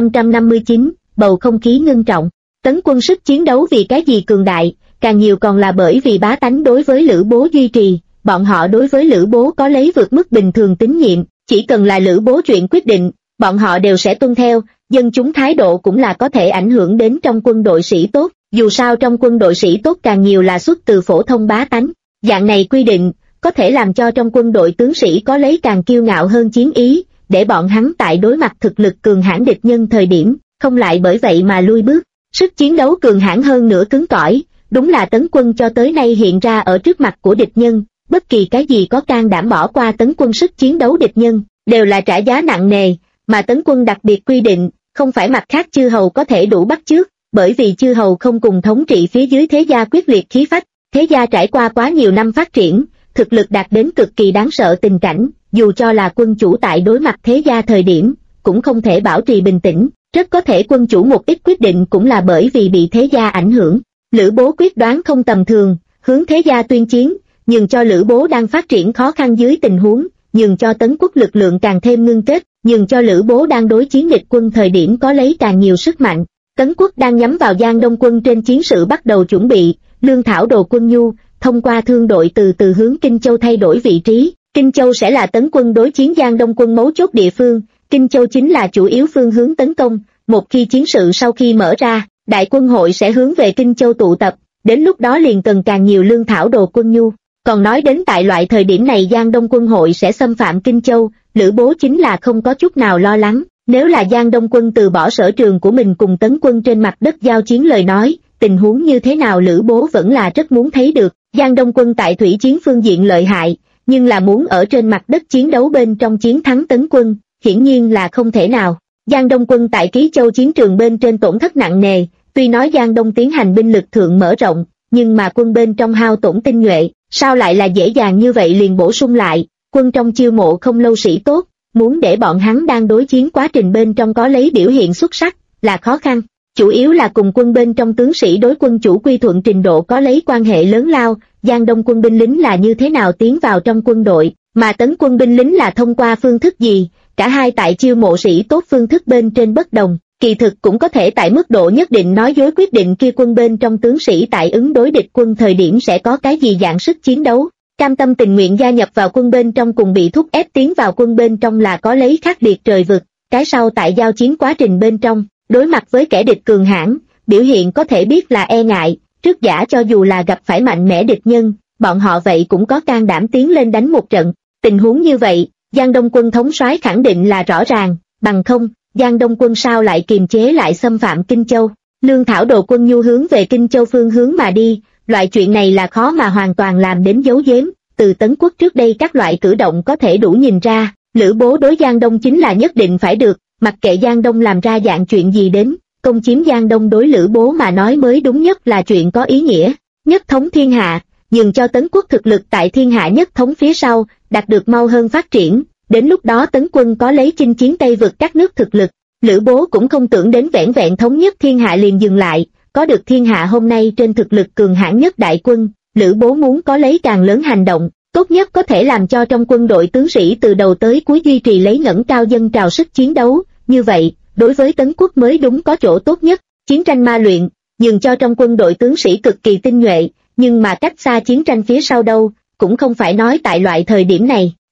3559, bầu không khí ngưng trọng. Tấn quân sức chiến đấu vì cái gì cường đại, càng nhiều còn là bởi vì bá tánh đối với Lữ Bố duy trì, bọn họ đối với Lữ Bố có lấy vượt mức bình thường tín nhiệm, chỉ cần là Lữ Bố chuyện quyết định, bọn họ đều sẽ tuân theo. Dân chúng thái độ cũng là có thể ảnh hưởng đến trong quân đội sĩ tốt, dù sao trong quân đội sĩ tốt càng nhiều là xuất từ phổ thông bá tánh. Dạng này quy định, có thể làm cho trong quân đội tướng sĩ có lấy càng kiêu ngạo hơn chiến ý, để bọn hắn tại đối mặt thực lực cường hãn địch nhân thời điểm, không lại bởi vậy mà lui bước. Sức chiến đấu cường hãn hơn nữa cứng cỏi, đúng là Tấn quân cho tới nay hiện ra ở trước mặt của địch nhân, bất kỳ cái gì có can đảm bỏ qua Tấn quân sức chiến đấu địch nhân, đều là trả giá nặng nề, mà Tấn quân đặc biệt quy định, không phải mặt khác chư hầu có thể đủ bắt chước, bởi vì chư hầu không cùng thống trị phía dưới thế gia quyết liệt khí phách, thế gia trải qua quá nhiều năm phát triển, thực lực đạt đến cực kỳ đáng sợ tình cảnh, dù cho là quân chủ tại đối mặt thế gia thời điểm, cũng không thể bảo trì bình tĩnh, rất có thể quân chủ một ít quyết định cũng là bởi vì bị thế gia ảnh hưởng. Lữ Bố quyết đoán không tầm thường, hướng thế gia tuyên chiến, nhường cho Lữ Bố đang phát triển khó khăn dưới tình huống, nhường cho Tấn quốc lực lượng càng thêm ngưng kết, nhường cho Lữ Bố đang đối chiến địch quân thời điểm có lấy càng nhiều sức mạnh. Tấn quốc đang nhắm vào Giang Đông quân trên chiến sự bắt đầu chuẩn bị, lương thảo đồ quân nhu, thông qua thương đội từ từ hướng Kinh Châu thay đổi vị trí. Kinh Châu sẽ là Tấn quân đối chiến Giang Đông quân mấu chốt địa phương, Kinh Châu chính là chủ yếu phương hướng tấn công. Một khi chiến sự sau khi mở ra, đại quân hội sẽ hướng về Kinh Châu tụ tập, đến lúc đó liền cần càng nhiều lương thảo đồ quân nhu. Còn nói đến tại loại thời điểm này Giang Đông quân hội sẽ xâm phạm Kinh Châu, Lữ Bố chính là không có chút nào lo lắng. Nếu là Giang Đông quân từ bỏ sở trường của mình cùng Tấn quân trên mặt đất giao chiến lời nói, tình huống như thế nào Lữ Bố vẫn là rất muốn thấy được. Giang Đông quân tại thủy chiến phương diện lợi hại, nhưng là muốn ở trên mặt đất chiến đấu bên trong chiến thắng Tấn quân, hiển nhiên là không thể nào. Giang Đông quân tại Ký Châu chiến trường bên trên tổn thất nặng nề, tuy nói Giang Đông tiến hành binh lực thượng mở rộng, nhưng mà quân bên trong hao tổn tinh nhuệ, sao lại là dễ dàng như vậy liền bổ sung lại. Quân trong chiêu mộ không lâu sĩ tốt, muốn để bọn hắn đang đối chiến quá trình bên trong có lấy biểu hiện xuất sắc, là khó khăn. Chủ yếu là cùng quân bên trong tướng sĩ đối quân chủ quy thuận trình độ có lấy quan hệ lớn lao. Giang Đông quân binh lính là như thế nào tiến vào trong quân đội, mà Tấn quân binh lính là thông qua phương thức gì, cả hai tại chiêu mộ sĩ tốt phương thức bên trên bất đồng, kỳ thực cũng có thể tại mức độ nhất định nói dối quyết định kia quân bên trong tướng sĩ tại ứng đối địch quân thời điểm sẽ có cái gì dạng sức chiến đấu, cam tâm tình nguyện gia nhập vào quân bên trong cùng bị thúc ép tiến vào quân bên trong là có lấy khác biệt trời vực. Cái sau tại giao chiến quá trình bên trong, đối mặt với kẻ địch cường hãn, biểu hiện có thể biết là e ngại, trước giả cho dù là gặp phải mạnh mẽ địch nhân, bọn họ vậy cũng có can đảm tiến lên đánh một trận. Tình huống như vậy, Giang Đông quân thống soái khẳng định là rõ ràng, bằng không, Giang Đông quân sao lại kiềm chế lại xâm phạm Kinh Châu. Lương thảo đồ quân nhu hướng về Kinh Châu phương hướng mà đi, loại chuyện này là khó mà hoàn toàn làm đến giấu giếm, từ Tấn quốc trước đây các loại cử động có thể đủ nhìn ra, Lữ Bố đối Giang Đông chính là nhất định phải được, mặc kệ Giang Đông làm ra dạng chuyện gì đến, công chiếm Giang Đông đối Lữ Bố mà nói mới đúng nhất là chuyện có ý nghĩa. Nhất thống thiên hạ, nhường cho Tấn quốc thực lực tại thiên hạ nhất thống phía sau, đạt được mau hơn phát triển, đến lúc đó Tấn quân có lấy chinh chiến Tây vực các nước thực lực, Lữ Bố cũng không tưởng đến vẻn vẹn thống nhất thiên hạ liền dừng lại, có được thiên hạ hôm nay trên thực lực cường hãn nhất đại quân, Lữ Bố muốn có lấy càng lớn hành động, tốt nhất có thể làm cho trong quân đội tướng sĩ từ đầu tới cuối duy trì lấy ngẩng cao dân trào sức chiến đấu, như vậy, đối với Tấn quốc mới đúng có chỗ tốt nhất. Chiến tranh ma luyện, nhường cho trong quân đội tướng sĩ cực kỳ tinh nhuệ, nhưng mà cách xa chiến tranh phía sau đâu, cũng không phải nói tại loại thời điểm này,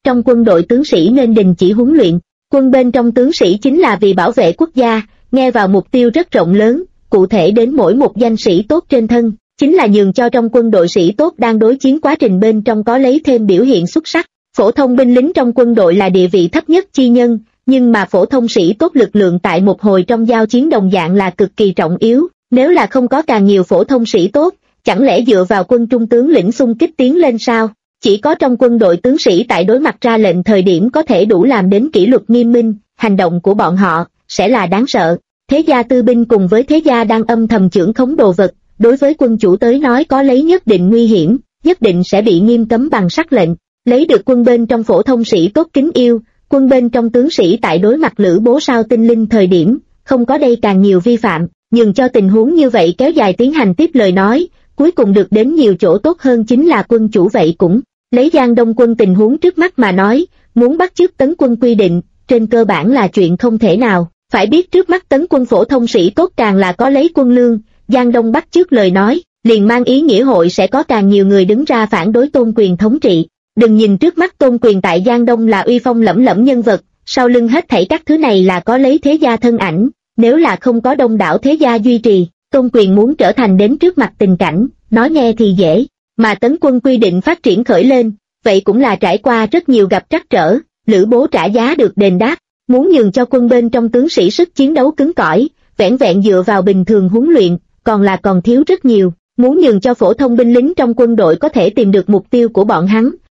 trong quân đội tướng sĩ nên đình chỉ huấn luyện. Quân bên trong tướng sĩ chính là vì bảo vệ quốc gia, nghe vào mục tiêu rất rộng lớn, cụ thể đến mỗi một danh sĩ tốt trên thân, chính là nhường cho trong quân đội sĩ tốt đang đối chiến quá trình bên trong có lấy thêm biểu hiện xuất sắc. Phổ thông binh lính trong quân đội là địa vị thấp nhất chi nhân, nhưng mà phổ thông sĩ tốt lực lượng tại một hồi trong giao chiến đồng dạng là cực kỳ trọng yếu, nếu là không có càng nhiều phổ thông sĩ tốt, chẳng lẽ dựa vào quân trung tướng lĩnh xung kích tiến lên sao? Chỉ có trong quân đội tướng sĩ tại đối mặt ra lệnh thời điểm có thể đủ làm đến kỷ luật nghiêm minh, hành động của bọn họ sẽ là đáng sợ. Thế gia tư binh cùng với thế gia đang âm thầm chưởng khống đồ vật, đối với quân chủ tới nói có lấy nhất định nguy hiểm, nhất định sẽ bị nghiêm cấm bằng sắc lệnh. Lấy được quân bên trong phổ thông sĩ tốt kính yêu, quân bên trong tướng sĩ tại đối mặt lữ bố sao tinh linh thời điểm, không có đây càng nhiều vi phạm, nhưng cho tình huống như vậy kéo dài tiến hành tiếp lời nói, cuối cùng được đến nhiều chỗ tốt hơn chính là quân chủ vậy cũng. Lấy Giang Đông quân tình huống trước mắt mà nói, muốn bắt chước tấn quân quy định, trên cơ bản là chuyện không thể nào. Phải biết trước mắt tấn quân phổ thông sĩ tốt càng là có lấy quân lương, Giang Đông bắt chước lời nói, liền mang ý nghĩa hội sẽ có càng nhiều người đứng ra phản đối Tôn Quyền thống trị. Đừng nhìn trước mắt Tôn Quyền tại Giang Đông là uy phong lẫm lẫm nhân vật, sau lưng hết thảy các thứ này là có lấy thế gia thân ảnh, nếu là không có đông đảo thế gia duy trì, Tôn Quyền muốn trở thành đến trước mặt tình cảnh, nói nghe thì dễ, mà tấn quân quy định phát triển khởi lên, vậy cũng là trải qua rất nhiều gặp trắc trở, Lữ Bố trả giá được đền đáp, muốn nhường cho quân bên trong tướng sĩ sức chiến đấu cứng cỏi, vẻn vẹn dựa vào bình thường huấn luyện, còn thiếu rất nhiều, muốn nhường cho phổ thông binh lính trong quân đội có thể tìm được mục tiêu của bọn hắn,